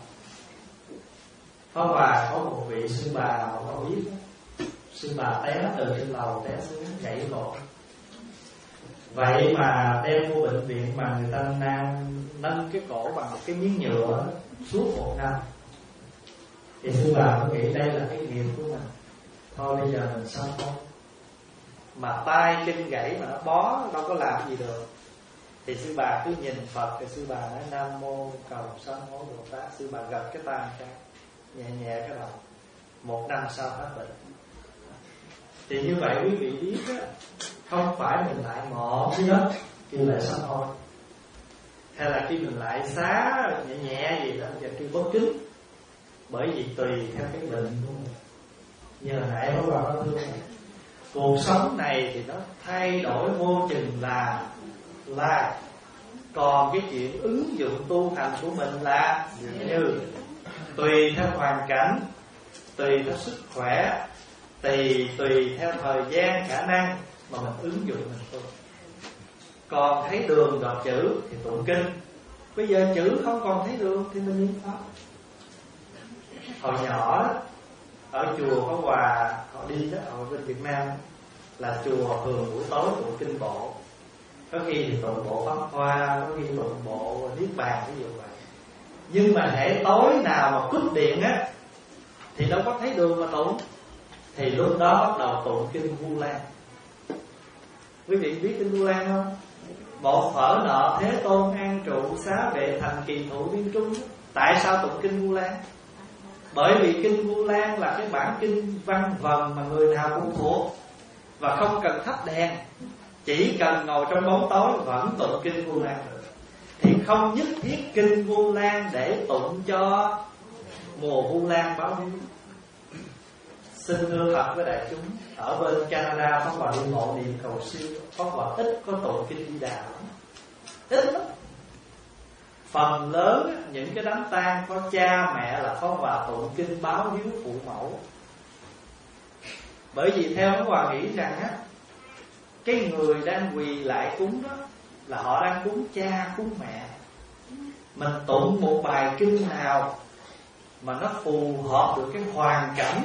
Pháp Hòa có một vị sư bà nào có biết đó. Sư bà té từ trên lầu té xuống gãy cổ. Vậy mà đem vô bệnh viện mà người ta đang nâng cái cổ bằng một cái miếng nhựa suốt một năm. Thì sư bà có nghĩ đây là cái nghiệp của mình, thôi bây giờ mình xong thôi. Mà tay chân gãy mà nó bó đâu có làm gì được. Thì sư bà cứ nhìn Phật, thì sư bà nói Nam Mô Cầu Sám Hối Bồ Tát. Sư bà gật cái tay cái nhẹ nhẹ cái đầu, một năm sau hết bệnh. Thì như vậy quý vị biết á, không phải mình lại mò cái đó kêu lại sám hối, hay là khi mình lại xá nhẹ nhẹ gì đó và kêu bất kính. Bởi vì tùy theo cái bệnh của mình. Như hồi nãy có vào nó thương này, cuộc sống này thì nó thay đổi vô chừng là là còn cái chuyện ứng dụng tu hành của mình là như tùy theo hoàn cảnh, tùy theo sức khỏe, tùy tùy theo thời gian khả năng mà mình ứng dụng mình tu. Còn thấy đường đọc chữ thì tụng kinh. Bây giờ chữ không còn thấy đường thì mình niệm Pháp. Hồi nhỏ đó, ở chùa Pháp Hòa họ đi đó, ở bên Việt Nam là chùa thường buổi tối tụng kinh bộ. Có khi thì tụng bộ Pháp Hoa, có khi tụng bộ Niết Bàn, ví dụ vậy. Nhưng mà hễ tối nào mà cúp điện á thì đâu có thấy đường mà tụng. Thì lúc đó bắt đầu tụng kinh Vu Lan. Quý vị biết kinh Vu Lan không? Bộ phở nợ Thế Tôn an trụ, xá vệ thành kỳ thụ viên trung. Tại sao tụng kinh Vu Lan? Bởi vì kinh Vu Lan là cái bản kinh văn vần mà người nào cũng thuộc, và không cần thắp đèn, chỉ cần ngồi trong bóng tối vẫn tụng kinh Vu Lan được. Thì không nhất thiết kinh Vu Lan để tụng cho mùa Vu Lan báo hiếu. Xin thưa thật với đại chúng, ở bên Canada Pháp Hòa đi mộ niệm cầu siêu, Pháp Hòa ít có tụng kinh Di Đà lắm, ít lắm. Phần lớn những cái đám tang có cha mẹ là Pháp Hòa tụng kinh báo hiếu phụ mẫu. Bởi vì theo Pháp Hòa nghĩ rằng á, cái người đang quỳ lại cúng đó là họ đang cúng cha cúng mẹ. Mình tụng một bài kinh nào mà nó phù hợp được cái hoàn cảnh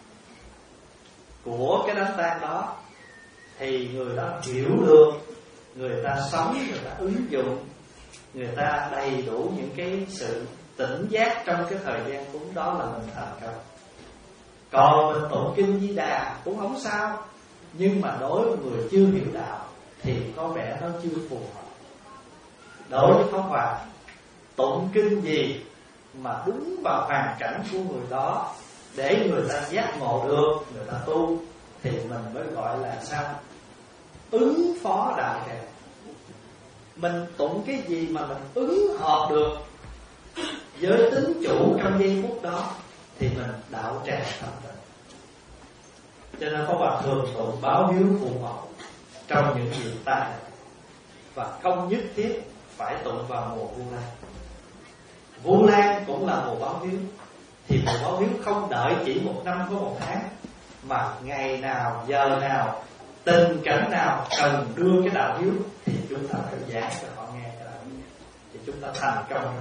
của cái đám tang đó thì người đó hiểu được, người ta sống, người ta ứng dụng, người ta đầy đủ những cái sự tỉnh giác trong cái thời gian cúng đó là mình thành công. Còn mình tụng kinh Di Đà cũng không sao, nhưng mà đối với người chưa hiểu đạo thì có vẻ nó chưa phù hợp. Đối với Pháp Hòa, tụng kinh gì mà đúng vào hoàn cảnh của người đó để người ta giác ngộ được, người ta tu, thì mình mới gọi là sao? Ứng phó đạo tràng. mình tụng cái gì mà mình ứng hợp được với tính chủ trong giây phút đó thì mình đạo tràng thành tựu. Cho nên Pháp Hòa thường tụng báo hiếu phụ mẫu trong những dịp tai, và không nhất thiết phải tụng vào mùa Vu Lan. Vu Lan cũng là mùa báo hiếu, thì mùa báo hiếu không đợi chỉ một năm có một tháng, mà ngày nào, giờ nào, tình cảnh nào cần đưa cái đạo hiếu thì chúng ta phải giảng cho họ nghe cái đạo hiếu, thì chúng ta thành công.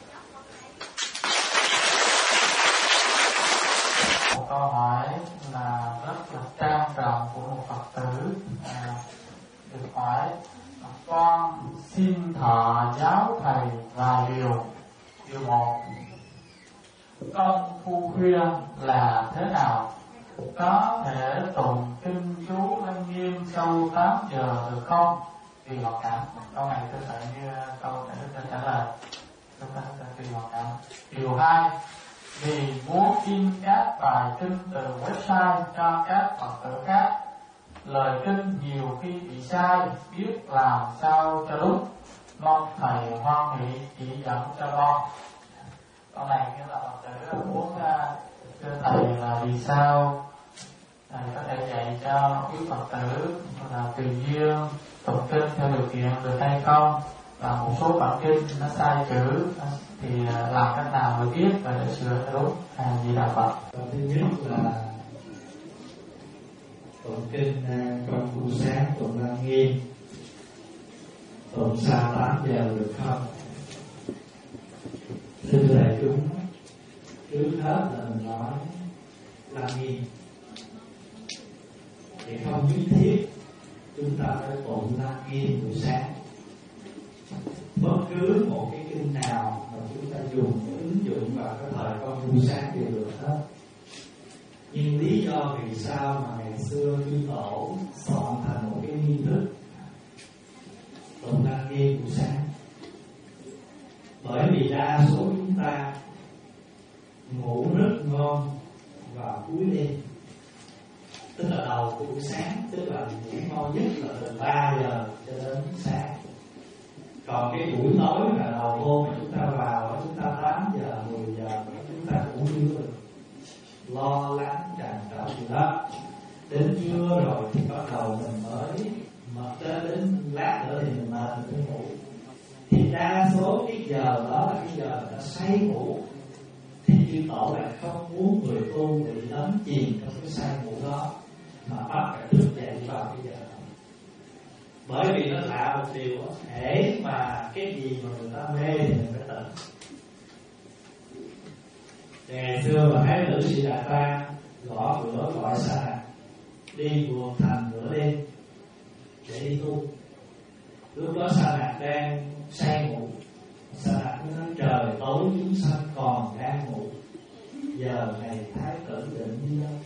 Một câu hỏi là rất là trang trọng của một Phật tử à, được hỏi: con xin thọ giáo thầy vài điều. Điều một: công phu khuya là thế nào? Có thể tụng kinh chú Lăng Nghiêm sau tám giờ được không? Tùy hoàn cảnh. Câu này tôi tự như câu để tôi trả lời. Chúng ta sẽ tùy hoàn cảnh. Điều hai: vì muốn in các bài kinh từ website cho các Phật tử khác, lời kinh nhiều khi bị sai, biết làm sao cho đúng, mong thầy hoan hỷ chỉ dẫn cho con. Câu này nghĩa là Phật tử muốn thưa thầy là vì sao thầy có thể dạy cho quý Phật tử là tùy duyên tụng kinh theo điều kiện được hay không, và một số bản kinh nó sai chữ thì làm cách nào mới biết và để sửa cho đúng. À, Di Đà Phật. Câu thứ nhất là tụng kinh công phu sáng, tụng Lăng Nghiêm, tụng sau tám giờ được không? Thưa đại chúng, trước hết là mình nói Lăng Nghiêm thì không nhất thiết chúng ta phải tụng Lăng Nghiêm buổi sáng. Bất cứ một cái kinh nào mà chúng ta dùng ứng dụng vào cái thời công phu sáng đều được hết. Nhưng lý do vì sao mà ngày xưa chư tổ soạn thành một cái nghi thức tụng Lăng Nghiêm buổi sáng? Bởi vì đa số chúng ta ngủ rất ngon vào cuối đêm, tức là đầu của buổi sáng, tức là ngủ ngon nhất là từ ba giờ cho đến sáng. Còn cái buổi tối là đầu hôm chúng ta vào, chúng ta tám giờ, mười giờ chúng ta cũng chưa được lo lắng tràn trọc gì đó. Đến trưa rồi thì bắt đầu mình mới mệt, đến đến lát nữa thì mình mệt mình mới ngủ. Thì đa số cái giờ đó là cái giờ đã say ngủ, thì chư tổ lại không muốn người tu bị đắm chìm trong cái say ngủ đó, mà bắt phải thức dậy vào cái giờ đó. Bởi vì nó lạ một điều, hễ mà cái gì mà người ta mê thì mình phải tỉnh. Ngày xưa mà Thái tử Sĩ Đạt Ta gõ cửa gọi Sa đi buộc thành nửa đêm để đi tu. Lúc đó Sa Đạt đang say ngủ. Sa Đạt nói trời tối chúng sanh còn đang ngủ, giờ này Thái tử định đi đâu?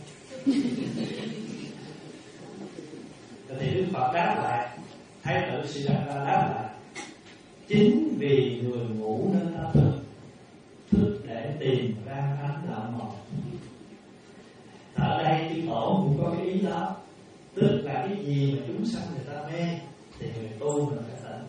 Thì Đức Phật đáp lại, Thái tử Sĩ Đạt Ta đáp lại: chính vì người ngủ nên ta thức, thức để tìm ra ánh đạo màu. Ở đây chư tổ cũng có cái ý đó, tức là cái gì mà chúng sanh người ta mê thì người tu mình phải tỉnh.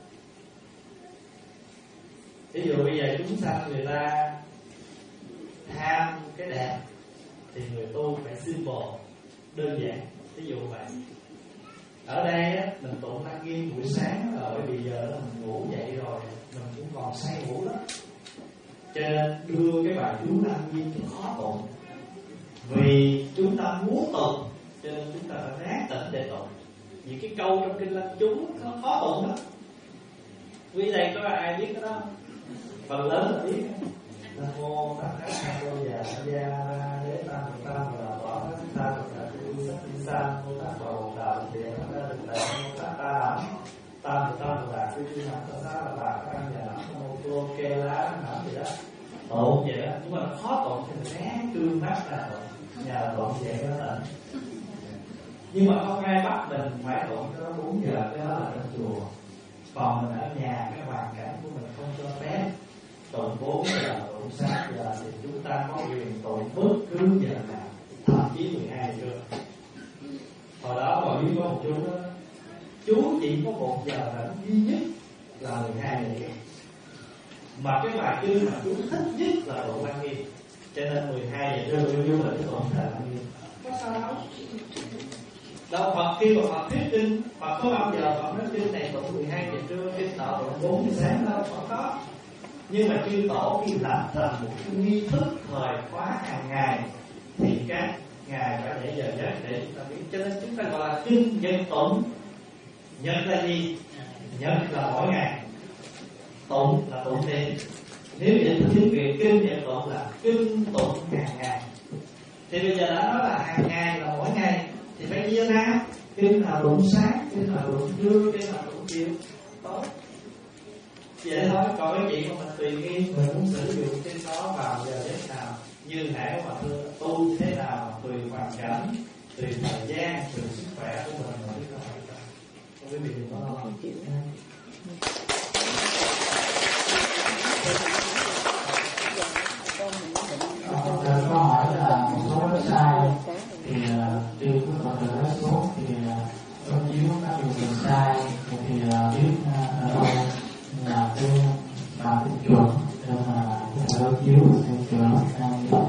Ví dụ bây giờ chúng sanh người ta tham cái đẹp thì người tu phải symbol đơn giản, ví dụ vậy. Ở đây á, mình tụng Lăng Nghiêm buổi sáng là bởi vì giờ đó mình ngủ dậy rồi, mình cũng còn say ngủ đó, cho nên đưa cái bài chú Lăng Nghiêm cho khó tụng. Vì chúng ta muốn tụng cho nên chúng ta phải ráng tỉnh để tụng. Vì cái câu trong kinh Lăng Chú nó khó tụng lắm. Quý đây có ai biết cái đó không? Phần lớn là biết. Nam mô Tát Khá Sa Tô Già Sa Gia Ra Đế Tam Phật Tam Và Tỏa Các Thích Tam Phật Đại Sư Sắc Tinh San Mô Tát Bà Bồ Tát Địa Pháp Ra Thực Đại Mô Tát Ta Đẳng Tam Phật Tam Phật Đại Sư Chư Hạnh Sa Sa Là Bà Các Anh Nhà Nẵng Mô Tô Kê Lá Nẵng gì đó tụng vậy đó. Nhưng mà nó khó tụng thì mình ráng trương mắt ra tụng, nhờ tụng vậy nó tỉnh. Nhưng mà không ai bắt mình phải tụng cho nó bốn giờ, cái đó là trong chùa. Còn mình ở nhà, cái hoàn cảnh của mình không cho phép tụng bốn giờ, tụng sáu giờ thì chúng ta có quyền tụng bất cứ giờ nào, thậm chí mười hai giờ trưa. Hồi đó mà biết có một chú đó, chú chỉ có một giờ là duy nhất là mười hai giờ. Mà cái bài kinh mà chú thích nhất là Tụng Lăng Nghiêm, cho nên mười hai giờ trưa chú là cái Tụng Lăng Nghiêm. Có sao đâu? Đâu Phật khi mà Phật thuyết kinh, Phật có bao giờ Phật nói kinh này tụng mười hai giờ trưa, kinh nọ tụng bốn giờ sáng đâu, Phật có. Nhưng mà chư tổ khi làm thành một cái nghi thức thời khóa hàng ngày thì các ngài phải để giờ giấc để chúng ta biết. Cho nên chúng ta gọi là kinh nhật tụng. Nhật là gì? Nhật là mỗi ngày, tụng là tụng niệm. Nếu vậy thì tiếng Việt kinh nhật tụng là kinh tụng hàng ngày. Thì bây giờ đã nói là hàng ngày là mỗi ngày thì phải chia ra, kinh là tụng sáng, kinh là tụng trưa, kinh là tụng chiều, tối. Vậy thôi, còn cái chuyện mà mình tùy nghi mình muốn sử dụng cái đó vào giờ giấc nào, như nãy mà thưa tu thế nào tùy hoàn cảnh, tùy thời gian, tùy sức khỏe của mình mà biết là phải làm. Không biết việc đó không chịu. Câu hỏi là một số website thì chưa có gọi là số thì có chiếu các điều kiện sai thì biết ở đâu là cái bài cái chuẩn để mà có thể đối chiếu theo chuẩn đang đọc.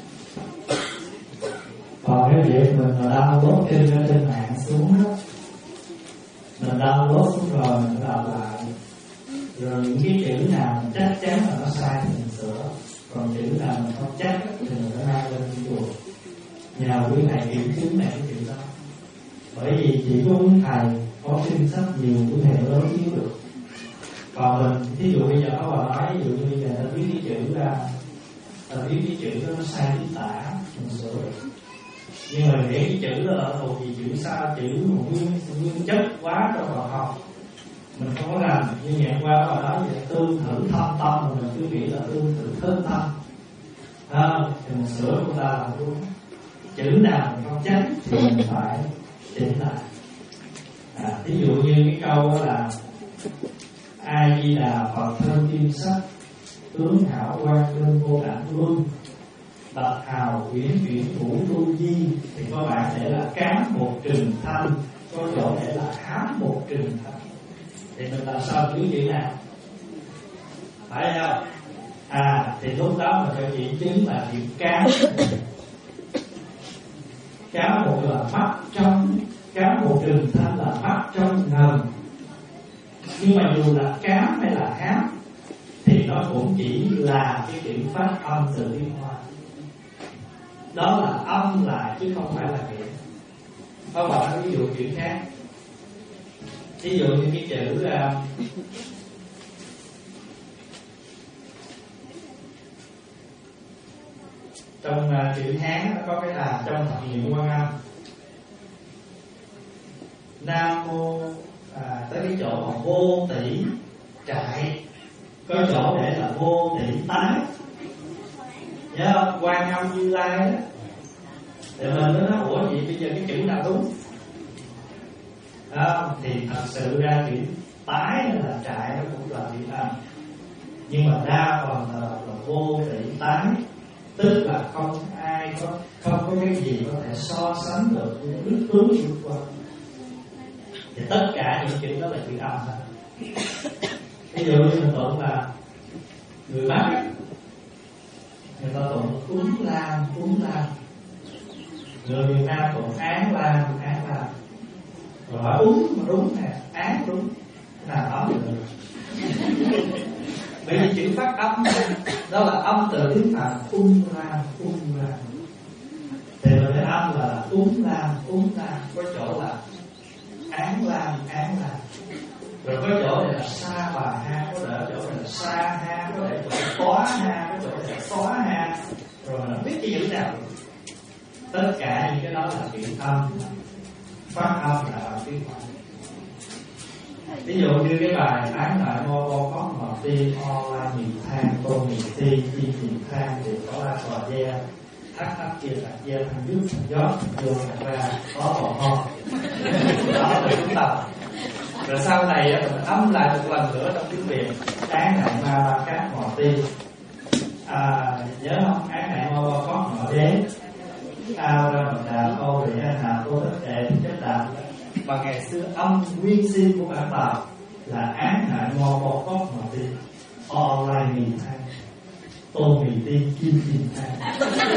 Còn cái việc mình download trên trên mạng xuống đó, mình download xuống rồi mình đọc lại, rồi những cái chữ nào mình chắc chắn là nó sai thì mình sửa, còn chữ nào mình không chắc thì mình phải mang lên chùa nhờ quý thầy kiểm chứng này cái chuyện đó. Bởi vì chỉ có quý thầy có kinh sách nhiều quý thầy mới đối chiếu được. Còn mình, ví dụ bây giờ có bà nói, ví dụ như bây giờ ta viết cái chữ ra, ta viết cái chữ đó nó sai chính tả, mình sửa được. Nhưng mà để cái chữ đó là thuộc gì chữ sao, chữ một nguyên, nguyên chất quá cho bà học, mình không có làm. Như ngày hôm qua bà nói về tương thử thâm tâm, mình cứ nghĩ là tương thử thân tâm, à, thì mình sửa chúng ta làm luôn. Chữ nào mình không chắc thì mình phải chỉnh lại. À, ví dụ như cái câu đó là A Di Đà Phật thân kim sắc, tướng hảo quan đơn vô cảnh luân, bạch hào uyển chuyển vũ lưu di, thì có bạn để là cám một trừng thanh, có chỗ để là hám một trừng thanh. Thì mình làm sao chữ chữ nào? Phải không? À, thì lúc đó mình phải chỉ chứng là chữ cám. Cám một là mắt trong, cám một trừng thanh là mắt trong ngần. Nhưng mà dù là cám hay là hám thì nó cũng chỉ là cái chữ phát âm từ tiếng Hoa. Đó là âm lại chứ không phải là nghĩa. Có bạn ví dụ chữ khác, ví dụ như cái chữ uh, trong uh, chữ Hán nó có cái là trong thập niệm Quan Âm, Nam mô à, tới cái chỗ mà vô tỷ trại, có chỗ để là vô tỷ tái, nhớ không? Quan Âm Như Lai đó. Thì mình mới nói ủa gì bây giờ cái chữ nào đúng? À, thì thật sự ra chữ tái là trại nó cũng là chữ âm, nhưng mà đa phần là, là vô tỷ tái, tức là không ai có không có cái gì có thể so sánh được với ước tướng vượt qua. Thì tất cả những chữ đó là chữ âm thôi. Ví dụ như mình tụng là người Bắc, người ta tụng cúng lam cúng lam, người miền Nam tụng án lam án lam. Rồi hỏi đúng mà đúng nè, án đúng, cái nào đó được. Bởi vì chữ phát âm đó là âm từ tiếng Phạn ung lam ung lam, thì mình phải âm là ung lam ung lam, có chỗ là án lam án lam, rồi có chỗ này là sa bà ha, có đỡ chỗ này là sa ha, có để chỗ xóa ha, có chỗ này là xóa ha, rồi mình biết cái chữ nào. Tất cả những cái đó là chữ âm, phát âm là bằng tiếng Phạn. Ví dụ như cái bài án lại mô vô có một ti o la nhị thang tô nhị ti chi nhị thang thì có la cò ve thắt thắt kia là ve thằng nước thằng gió vô thằng ra có bộ ho. Đó là chúng ta. Rồi sau này mình âm lại một lần nữa trong tiếng Việt án lại ma ba cát mò ti. À, nhớ không? Án lại mô vô có mò đế ao ra một đà ô để hà tô đất đệ chất đạp. Mà ngày xưa âm nguyên sinh của bản Tàu là án hại ngo bò cóc mà tiên o lai mì than tô mì tiên kim kim than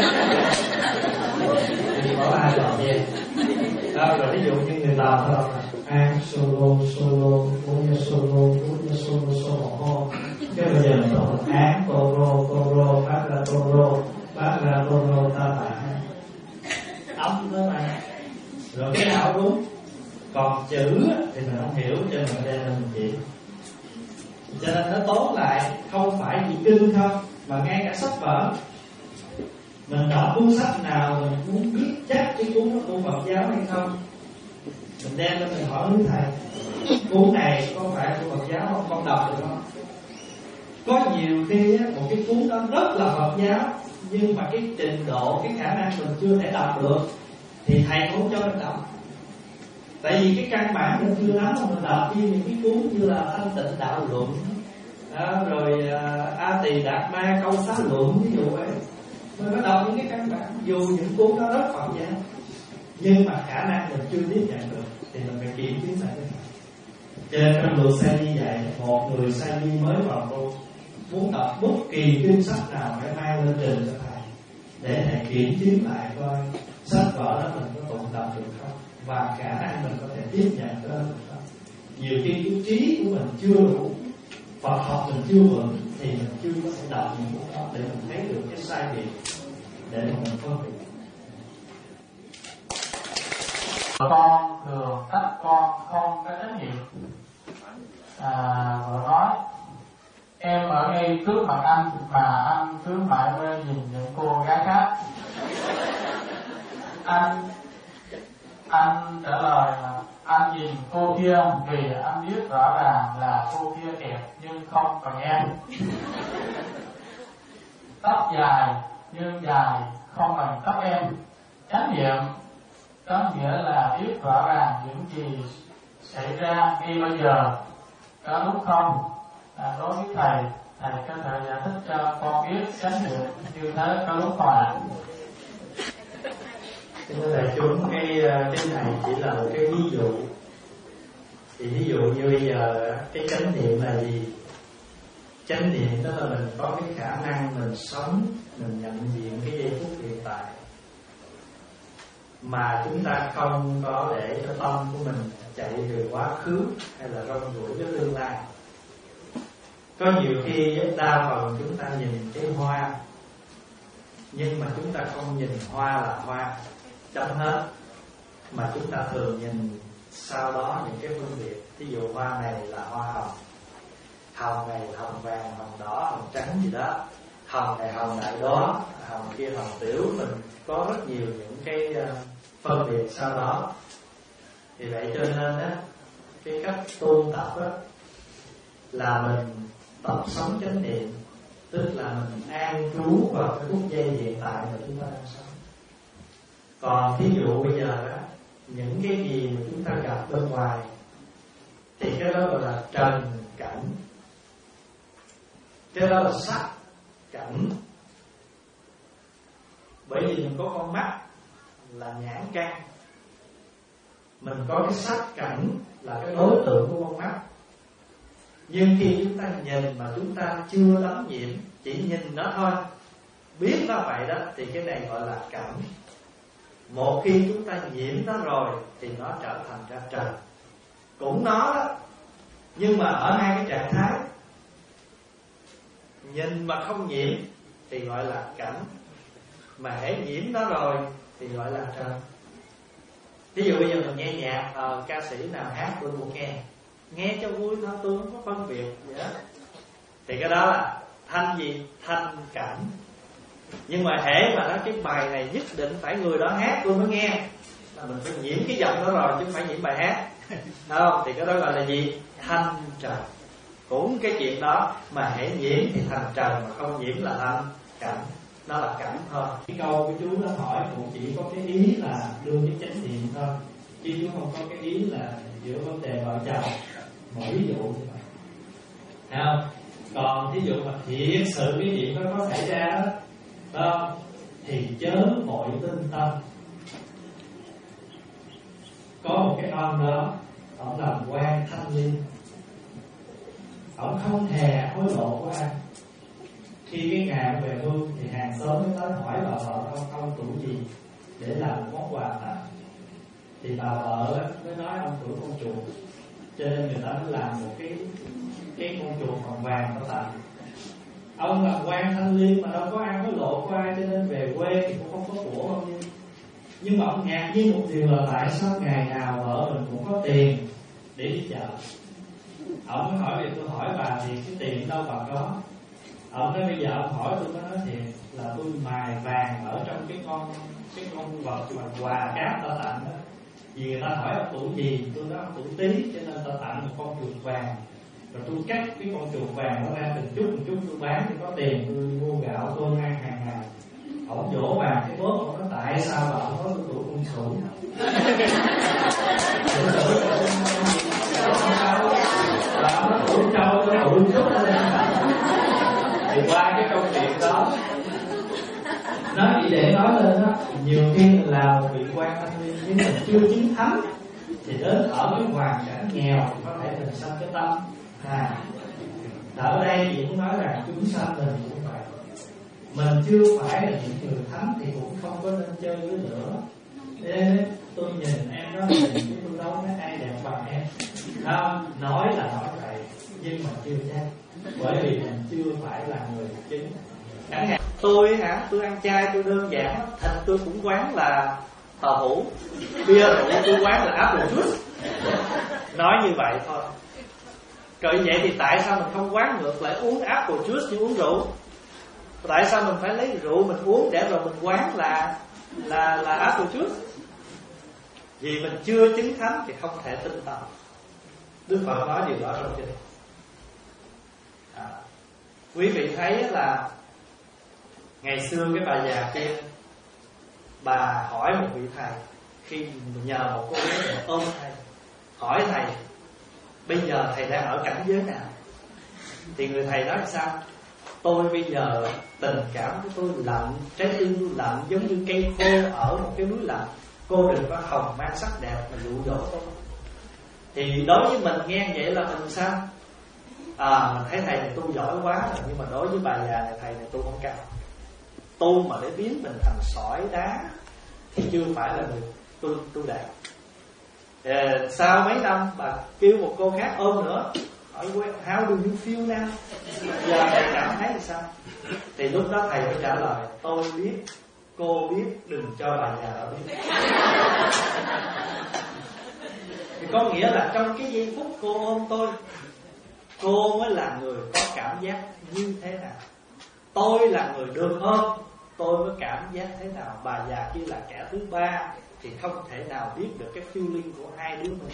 thì có ai làm gì đó. Rồi ví dụ như người làm thôi, an solo solo bốn solo bốn solo solo ho, cái bây giờ mình đọc án toro toro phát ra toro phát ra toro ta tạ ấm đó mà, rồi cái nào đúng, còn chữ thì mình không hiểu cho nên mình đem lên mình chỉ. Cho nên nó tóm lại không phải chỉ kinh không, mà ngay cả sách vở. Mình đọc cuốn sách nào mình muốn biết chắc cái cuốn đó của Phật giáo hay không, mình đem lên mình hỏi với thầy, cuốn này có phải của Phật giáo không, con đọc được không? Có nhiều khi á, một cái cuốn đó rất là Phật giáo, nhưng mà cái trình độ, cái khả năng mình chưa thể đọc được, thì thầy cũng cho mình đọc. Tại vì cái căn bản mình chưa nắm, mình đọc như những cái cuốn như là Thanh Tịnh Đạo Luận đó, rồi uh, A Tỳ Đạt Ma Câu Xá Luận ví dụ vậy. Mình có đọc những cái căn bản, dù những cuốn đó rất Phật giáo, nhưng mà khả năng mình chưa tiếp nhận được, thì mình phải kiểm chứng lại cái này. Cho nên trong luật sa di dạy, một người sa di mới vào tu muốn đọc bất kỳ kinh sách nào phải mang lên trình cho thầy, để thầy kiểm chứng lại coi sách vở đó mình có tụng đọc được không, và khả năng mình có thể tiếp nhận đó được không. Nhiều khi cái trí của mình chưa đủ, Phật học mình chưa vững, thì mình chưa có thể đọc những cuốn đó để mình thấy được cái sai biệt, để mình phân biệt. Con thường trách con không có trách nhiệm. À, vợ nói em ở ngay trước mặt anh mà anh cứ mãi mê nhìn những cô gái khác. Anh anh trả lời là anh nhìn cô kia vì anh biết rõ ràng là cô kia đẹp nhưng không còn em. Tóc dài nhưng dài không bằng tóc em. Chánh niệm có nghĩa là biết rõ ràng những gì xảy ra ngay bây giờ, có lúc không. À, đối với thầy, thầy có thể giải thích cho con biết chánh niệm như thế có lúc không ạ? Thưa đại chúng, cái cái này chỉ là một cái ví dụ. Thì ví dụ như bây giờ cái chánh niệm là gì? Chánh niệm đó là mình có cái khả năng mình sống, mình nhận diện cái giây phút hiện tại, mà chúng ta không có để cho tâm của mình chạy về quá khứ hay là rong ruổi với tương lai. Có nhiều khi đa phần chúng ta nhìn cái hoa, nhưng mà chúng ta không nhìn hoa là hoa chấm hết, mà chúng ta thường nhìn sau đó những cái phân biệt. Ví dụ hoa này là hoa hồng, hồng này là hồng vàng, hồng đỏ, hồng trắng gì đó, hồng này hồng đại đó, hồng kia hồng tiểu. Mình có rất nhiều những cái phân biệt sau đó. Thì vậy cho nên á, cái cách tu tập á là mình tập sống chánh niệm, tức là mình an trú vào cái phút giây hiện tại mà chúng ta đang sống. Còn thí dụ bây giờ á, những cái gì mà chúng ta gặp bên ngoài thì cái đó gọi là trần cảnh, cái đó là sắc cảnh. Bởi vì mình có con mắt là nhãn căn, mình có cái sắc cảnh là cái đối tượng của con mắt. Nhưng khi chúng ta nhìn mà chúng ta chưa đắm nhiễm, chỉ nhìn nó thôi, biết nó vậy đó, thì cái này gọi là cảm. Một khi chúng ta nhiễm nó rồi thì nó trở thành ra trần, cũng nó đó, nhưng mà ở hai cái trạng thái. Nhìn mà không nhiễm thì gọi là cảnh, mà hễ nhiễm nó rồi thì gọi là trần. Ví dụ bây giờ mình nghe nhạc, ờ, ca sĩ nào hát tôi cũng nghe, nghe cho vui thôi, tôi không có phân biệt gì đó, thì cái đó là thanh gì? Thanh cảnh. Nhưng mà hễ mà nói cái bài này nhất định phải người đó hát tôi mới nghe, là mình phải nhiễm cái giọng đó rồi chứ không phải nhiễm bài hát. Không, thì cái đó gọi là gì? Thanh trần. Cũng cái chuyện đó, mà hễ nhiễm thì thành trần, mà không nhiễm là thanh cảnh. Nó là cảnh thôi. Cái câu của chú nó hỏi cũng chỉ có cái ý là đưa cái chánh niệm thôi, chứ chú không có cái ý là giữa vấn đề vợ chồng. Một ví dụ như vậy, thấy không? Còn thí dụ mà thiệt sự cái chuyện đó có xảy ra đó, đó thì chớ vội tinh tâm. Có một cái ông đó, ông làm quan thanh niên, Ông không hề hối lộ của ai. Khi cái ngày ông về hưu thì hàng xóm mới tới hỏi bà vợ ông ông tuổi gì để làm món quà tặng. Thì bà vợ mới nói ông tuổi con chuột, cho nên người ta mới làm một cái cái con chuột bằng vàng để tặng. Ông làm quan thanh liêm mà đâu có ăn hối lộ của ai, cho nên về quê thì cũng không có của bao nhiêu. Nhưng mà ông ngạc nhiên một điều là tại sao ngày nào vợ mình cũng có tiền để đi chợ. Ông mới hỏi về tôi hỏi bà thì cái tiền đâu bà có. Ông nói bây giờ ông hỏi tôi mới nói thiệt là tôi mài vàng ở trong cái con cái con vật mà quà cáp ta tặng đó. Vì người ta hỏi ông tuổi gì, tôi nói ông tuổi Tý, cho nên ta tặng một con chuột vàng. Rồi tôi cắt cái con chuột vàng nó ra từng chút từng chút, tôi bán thì có tiền tôi mua gạo tôi ăn hàng ngày. Ông vỗ bàn cái bóp, ông nói tại sao bà không có tôi tuổi con sửu. Là ông nói tuổi trâu tôi tuổi chút lên. Thì qua cái câu chuyện đó nói gì để nói lên đó, nhiều khi mình làm một vị quan thanh niên nhưng mình chưa chiến thắng thì đến ở cái hoàn cảnh nghèo thì có thể mình sanh cái tâm. À, ở đây chị cũng nói rằng chúng sanh mình cũng vậy, mình chưa phải là những người thánh thì cũng không có nên chơi với lửa. Nên tôi nhìn em đó, nhìn với tôi đâu nói ai đẹp bằng em, không nói là nói vậy nhưng mà chưa chắc, bởi vì mình chưa phải là người chính. Chẳng hạn tôi hả, tôi ăn chay tôi đơn giản, thịt tôi cũng quán là tàu hũ, bia rượu tôi quán là apple juice, nói như vậy thôi. Rồi vậy thì tại sao mình không quán ngược lại uống apple juice như uống rượu? Tại sao mình phải lấy rượu mình uống để rồi mình quán là là là apple juice? Vì mình chưa chứng thánh thì không thể tin tầm. Đức Phật nói điều đó trong kinh. À, quý vị thấy là ngày xưa cái bà già kia, bà hỏi một vị thầy, khi nhờ một cô bé ôm thầy, hỏi thầy bây giờ thầy đang ở cảnh giới nào? Thì người thầy nói sao? Tôi bây giờ tình cảm của tôi lạnh, trái tim tôi lạnh giống như cây khô ở một cái núi lạnh. Cô đừng có hồng mang sắc đẹp mà dụ dỗ tôi. Thì đối với mình nghe vậy là mình sao? À, mình thấy thầy này tu giỏi quá rồi, nhưng mà đối với bà già này thầy này tu không cao. Tu mà để biến mình thành sỏi đá thì chưa phải là người tu tu đạt. À, sau mấy năm bà kêu một cô khác ôm nữa, hỏi how do you feel now? Giờ thầy cảm thấy thì sao? Thì lúc đó thầy mới trả lời, tôi biết, cô biết, đừng cho bà già đó biết. Thì có nghĩa là trong cái giây phút cô ôm tôi, cô mới là người có cảm giác như thế nào. Tôi là người được ôm, tôi mới cảm giác thế nào. Bà già kia là kẻ thứ ba thì không thể nào biết được cái feeling của hai đứa mình.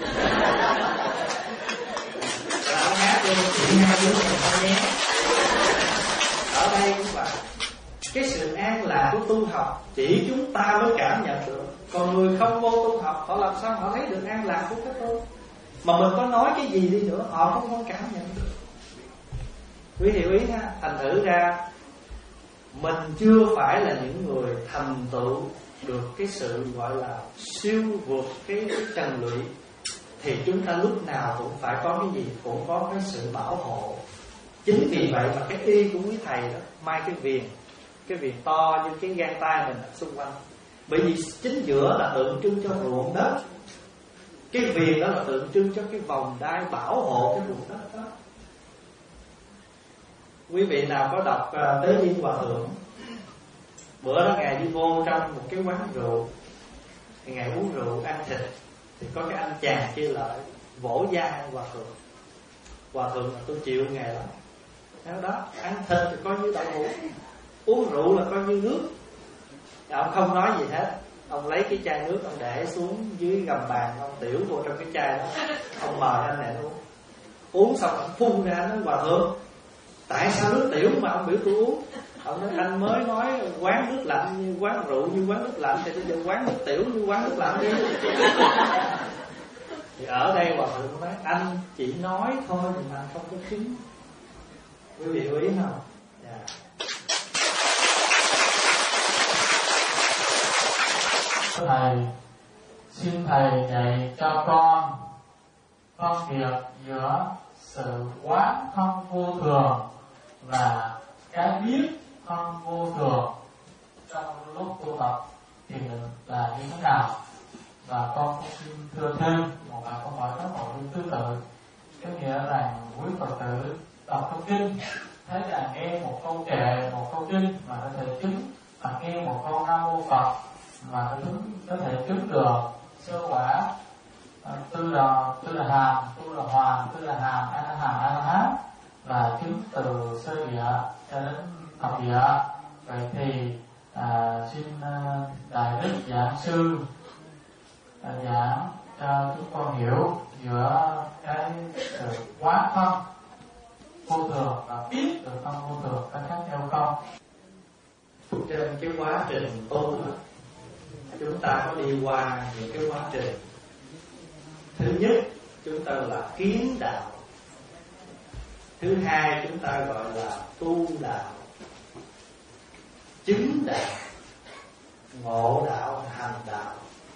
Lão hát luôn, chỉ hai đứa mình không nhé. Ở đây cũng vậy. Cái sự an lạc của tu học chỉ chúng ta mới cảm nhận được. Còn người không vô tu học, họ làm sao họ thấy được an lạc của cái tu? Mà mình có nói cái gì đi nữa, họ cũng không cảm nhận được. Quý hiểu ý ha. Thành thử ra mình chưa phải là những người thành tựu được cái sự gọi là siêu vượt cái, cái trần lụy, thì chúng ta lúc nào cũng phải có cái gì, cũng có cái sự bảo hộ. Chính vì vậy mà cái y của quý thầy đó mai cái viền, cái viền to như cái gang tay mình xung quanh. Bởi vì chính giữa là tượng trưng cho ruộng đất, cái viền đó là tượng trưng cho cái vòng đai bảo hộ cái ruộng đất đó. Quý vị nào có đọc uh, Tế Liên Hòa Thượng, bữa đó Ngài đi vô trong một cái quán rượu, thì Ngài uống rượu ăn thịt, thì có cái anh chàng kia lại vỗ vai Hòa Thượng. Hòa Thượng là tôi chịu Ngài lắm. Đó, đó, ăn thịt thì coi như đậu hũ, uống rượu là coi như nước. Ông không nói gì hết. Ông lấy cái chai nước ông để xuống dưới gầm bàn, ông tiểu vô trong cái chai đó. Ông mời anh này uống. Uống xong ông phun ra, nói Hòa Thượng, tại sao nước tiểu mà ông biểu tôi uống? Ông nói anh mới nói quán nước lạnh như quán rượu như quán nước lạnh, thì bây giờ quán nước tiểu như quán nước lạnh đi. Thì ở đây Hòa Thượng nói anh chỉ nói thôi mà không có chứng. Quý vị hiểu ý không? Yeah. Thầy, xin thầy dạy cho con phân biệt giữa sự quán thân vô thường và cái biết thân vô thường trong lúc tu tập thì là như thế nào? Và con cũng xin thưa thêm một vài câu hỏi có nội dung tương tự, có nghĩa rằng quý Phật tử đọc trong kinh thấy là nghe một câu kệ, một câu kinh mà có thể chứng, hoặc nghe một câu Nam Mô Phật mà có, chứng, có thể chứng được sơ quả à, tư là tư là hàm, tư là hoàng, tư là hàm, a la hàm, a la hán, và chứng từ sơ địa cho đến thập địa. Vậy thì à, xin à, đại đức giảng sư à, giảng cho chúng con hiểu giữa cái sự quá thân vô thường và biết được thân vô thường có khác nhau không? Trên cái quá trình tu chúng ta có đi qua những cái quá trình. Thứ nhất chúng ta là kiến đạo, thứ hai chúng ta gọi là tu đạo, chứng đạo, ngộ đạo, hành đạo.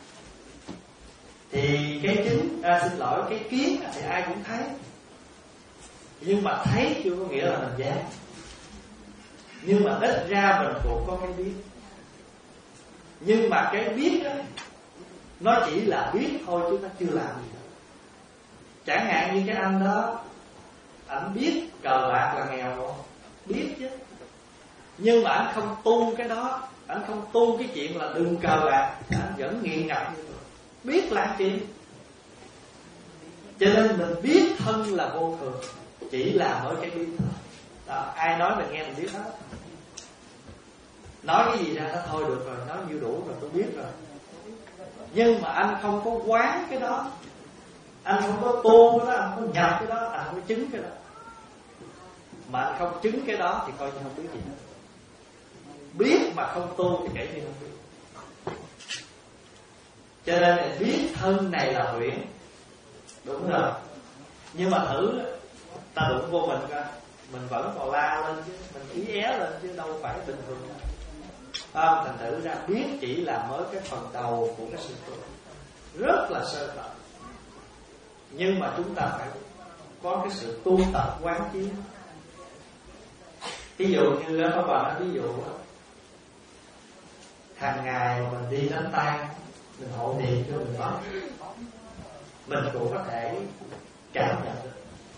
Thì cái chứng, à, xin lỗi, cái kiến thì ai cũng thấy, nhưng mà thấy chưa có nghĩa là mình giác. Nhưng mà ít ra mình cũng có cái biết. Nhưng mà cái biết đó, nó chỉ là biết thôi chứ nó chưa làm gì đâu. Chẳng hạn như cái anh đó, anh biết cờ bạc là nghèo rồi, biết chứ. Nhưng mà anh không tu cái đó, anh không tu cái chuyện là đừng cờ bạc, anh vẫn nghiện ngập như vậy. Biết là chuyện. Cho nên mình biết thân là vô thường, chỉ là mỗi cái biết thôi. Đó, ai nói mình nghe mình biết hết. Nói cái gì ra nó thôi được rồi, nói nhiêu đủ rồi tôi biết rồi. Nhưng mà anh không có quán cái đó, anh không có tu cái đó, anh không có nhập cái đó, anh không có chứng cái đó. Mà anh không chứng cái đó thì coi như không biết gì hết. Biết mà không tu thì kể như không biết. Cho nên là biết thân này là huyễn, đúng rồi. Nhưng mà thử ta đụng vô mình coi, mình vẫn còn la lên chứ, mình ý é lên chứ đâu phải bình thường đâu. À, thành thử ra biết chỉ là mới cái phần đầu của cái sự tu, rất là sơ tập. Nhưng mà chúng ta phải có cái sự tu tập quán chiếu. Ví dụ như đó các bạn nói, ví dụ hàng ngày mình đi đánh tang, mình hộ niệm cho mình Phật, mình cũng có thể cảm nhận được.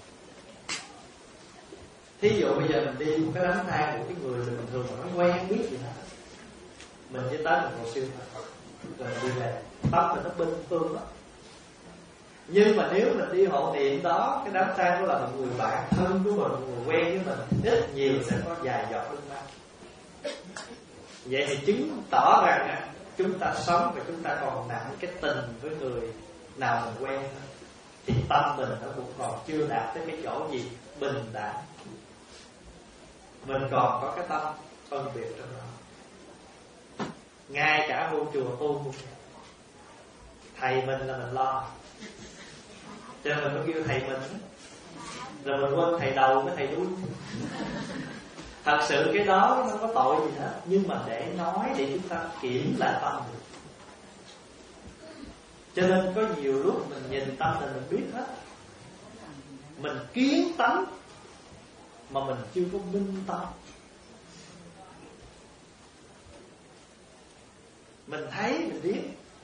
Thí dụ bây giờ mình đi một cái đám tang của cái người bình thường mà nó quen biết gì hết, mình chỉ tới một bộ siêu thôi, rồi mình đi về, tâm mình nó bình thường đó. Nhưng mà nếu mình đi hộ niệm đó, cái đám tang đó là một người bạn thân của mình, một người quen với mình, ít nhiều sẽ có vài giọt nước mắt. Vậy thì chứng tỏ rằng chúng ta sống và chúng ta còn nặng cái tình với người nào mình quen thôi. Thì tâm mình nó cũng còn chưa đạt tới cái chỗ gì bình đẳng. Mình còn có cái tâm phân biệt trong đó. Ngay cả vô chùa tu cũng vậy. Thầy mình là mình lo, cho nên mình mới kêu thầy mình. Rồi mình quên thầy đầu với thầy đuôi. Thật sự cái đó nó không có tội gì hết, nhưng mà để nói để chúng ta kiểm lại tâm được. Cho nên có nhiều lúc mình nhìn tâm là mình biết hết. Mình kiến tánh mà mình chưa có minh tâm. Mình thấy mình biết.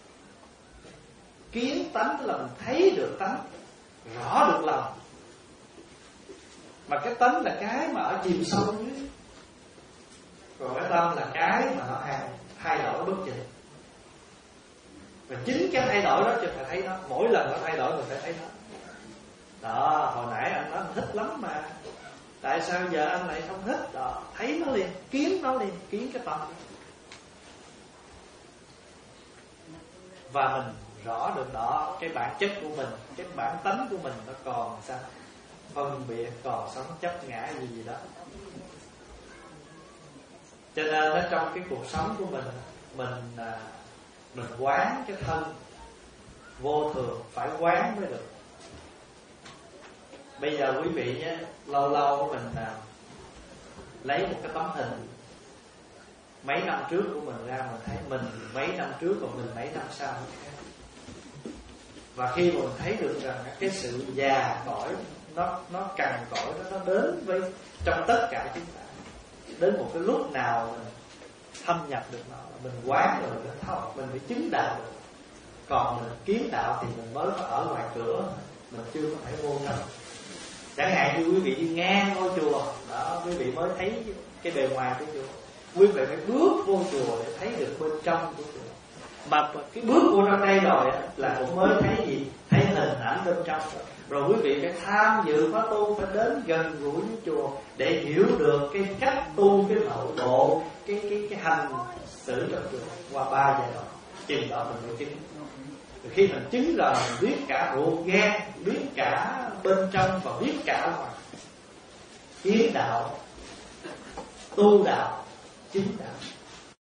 Kiến tánh tức là mình thấy được tánh, rõ được lòng. Mà cái tánh là cái mà ở chìm sâu dưới, còn cái tâm là cái mà nó thay đổi bất chợt. Và chính cái thay đổi đó chúng ta thấy nó, mỗi lần nó thay đổi mình phải thấy nó. Đó, hồi nãy anh nói anh thích lắm mà, tại sao giờ anh lại không thích? Đó, thấy nó liền, kiến nó liền, kiến cái tâm. Và mình rõ được đó, cái bản chất của mình, cái bản tánh của mình nó còn sao? Phân biệt, còn sống chấp ngã gì gì đó. Cho nên ở trong cái cuộc sống của mình, mình mình quán cái thân vô thường, phải quán mới được. Bây giờ quý vị nhé, lâu lâu mình à, lấy một cái tấm hình mấy năm trước của mình ra, mình thấy mình mấy năm trước còn mình mấy năm sau. Và khi mình thấy được rằng cái sự già cõi nó nó cằn cõi nó nó đến với trong tất cả chúng ta, đến một cái lúc nào mình thâm nhập được nó, mình quán rồi mình thấu, mình phải chứng đạo được. Còn mình kiến đạo thì mình mới có ở ngoài cửa, mình chưa có thể vô trong. Chẳng hạn như quý vị đi ngang ngôi chùa đó, quý vị mới thấy cái bề ngoài của chùa, quý vị phải bước vô chùa để thấy được bên trong của chùa. Mà cái bước vô trong đây rồi là cũng mới thấy gì? Thấy hình ảnh bên trong rồi. Rồi quý vị phải tham dự khóa tu, phải đến gần gũi với chùa để hiểu được cái cách tu, cái nội độ, cái cái cái hành xử trong chùa qua ba giai đoạn. Chừng đó mình mới chứng. Rồi khi mình chứng rồi, mình biết cả ruột gan, biết cả bên trong và biết cả ngoài. Kiến đạo, tu đạo, chứng đạo.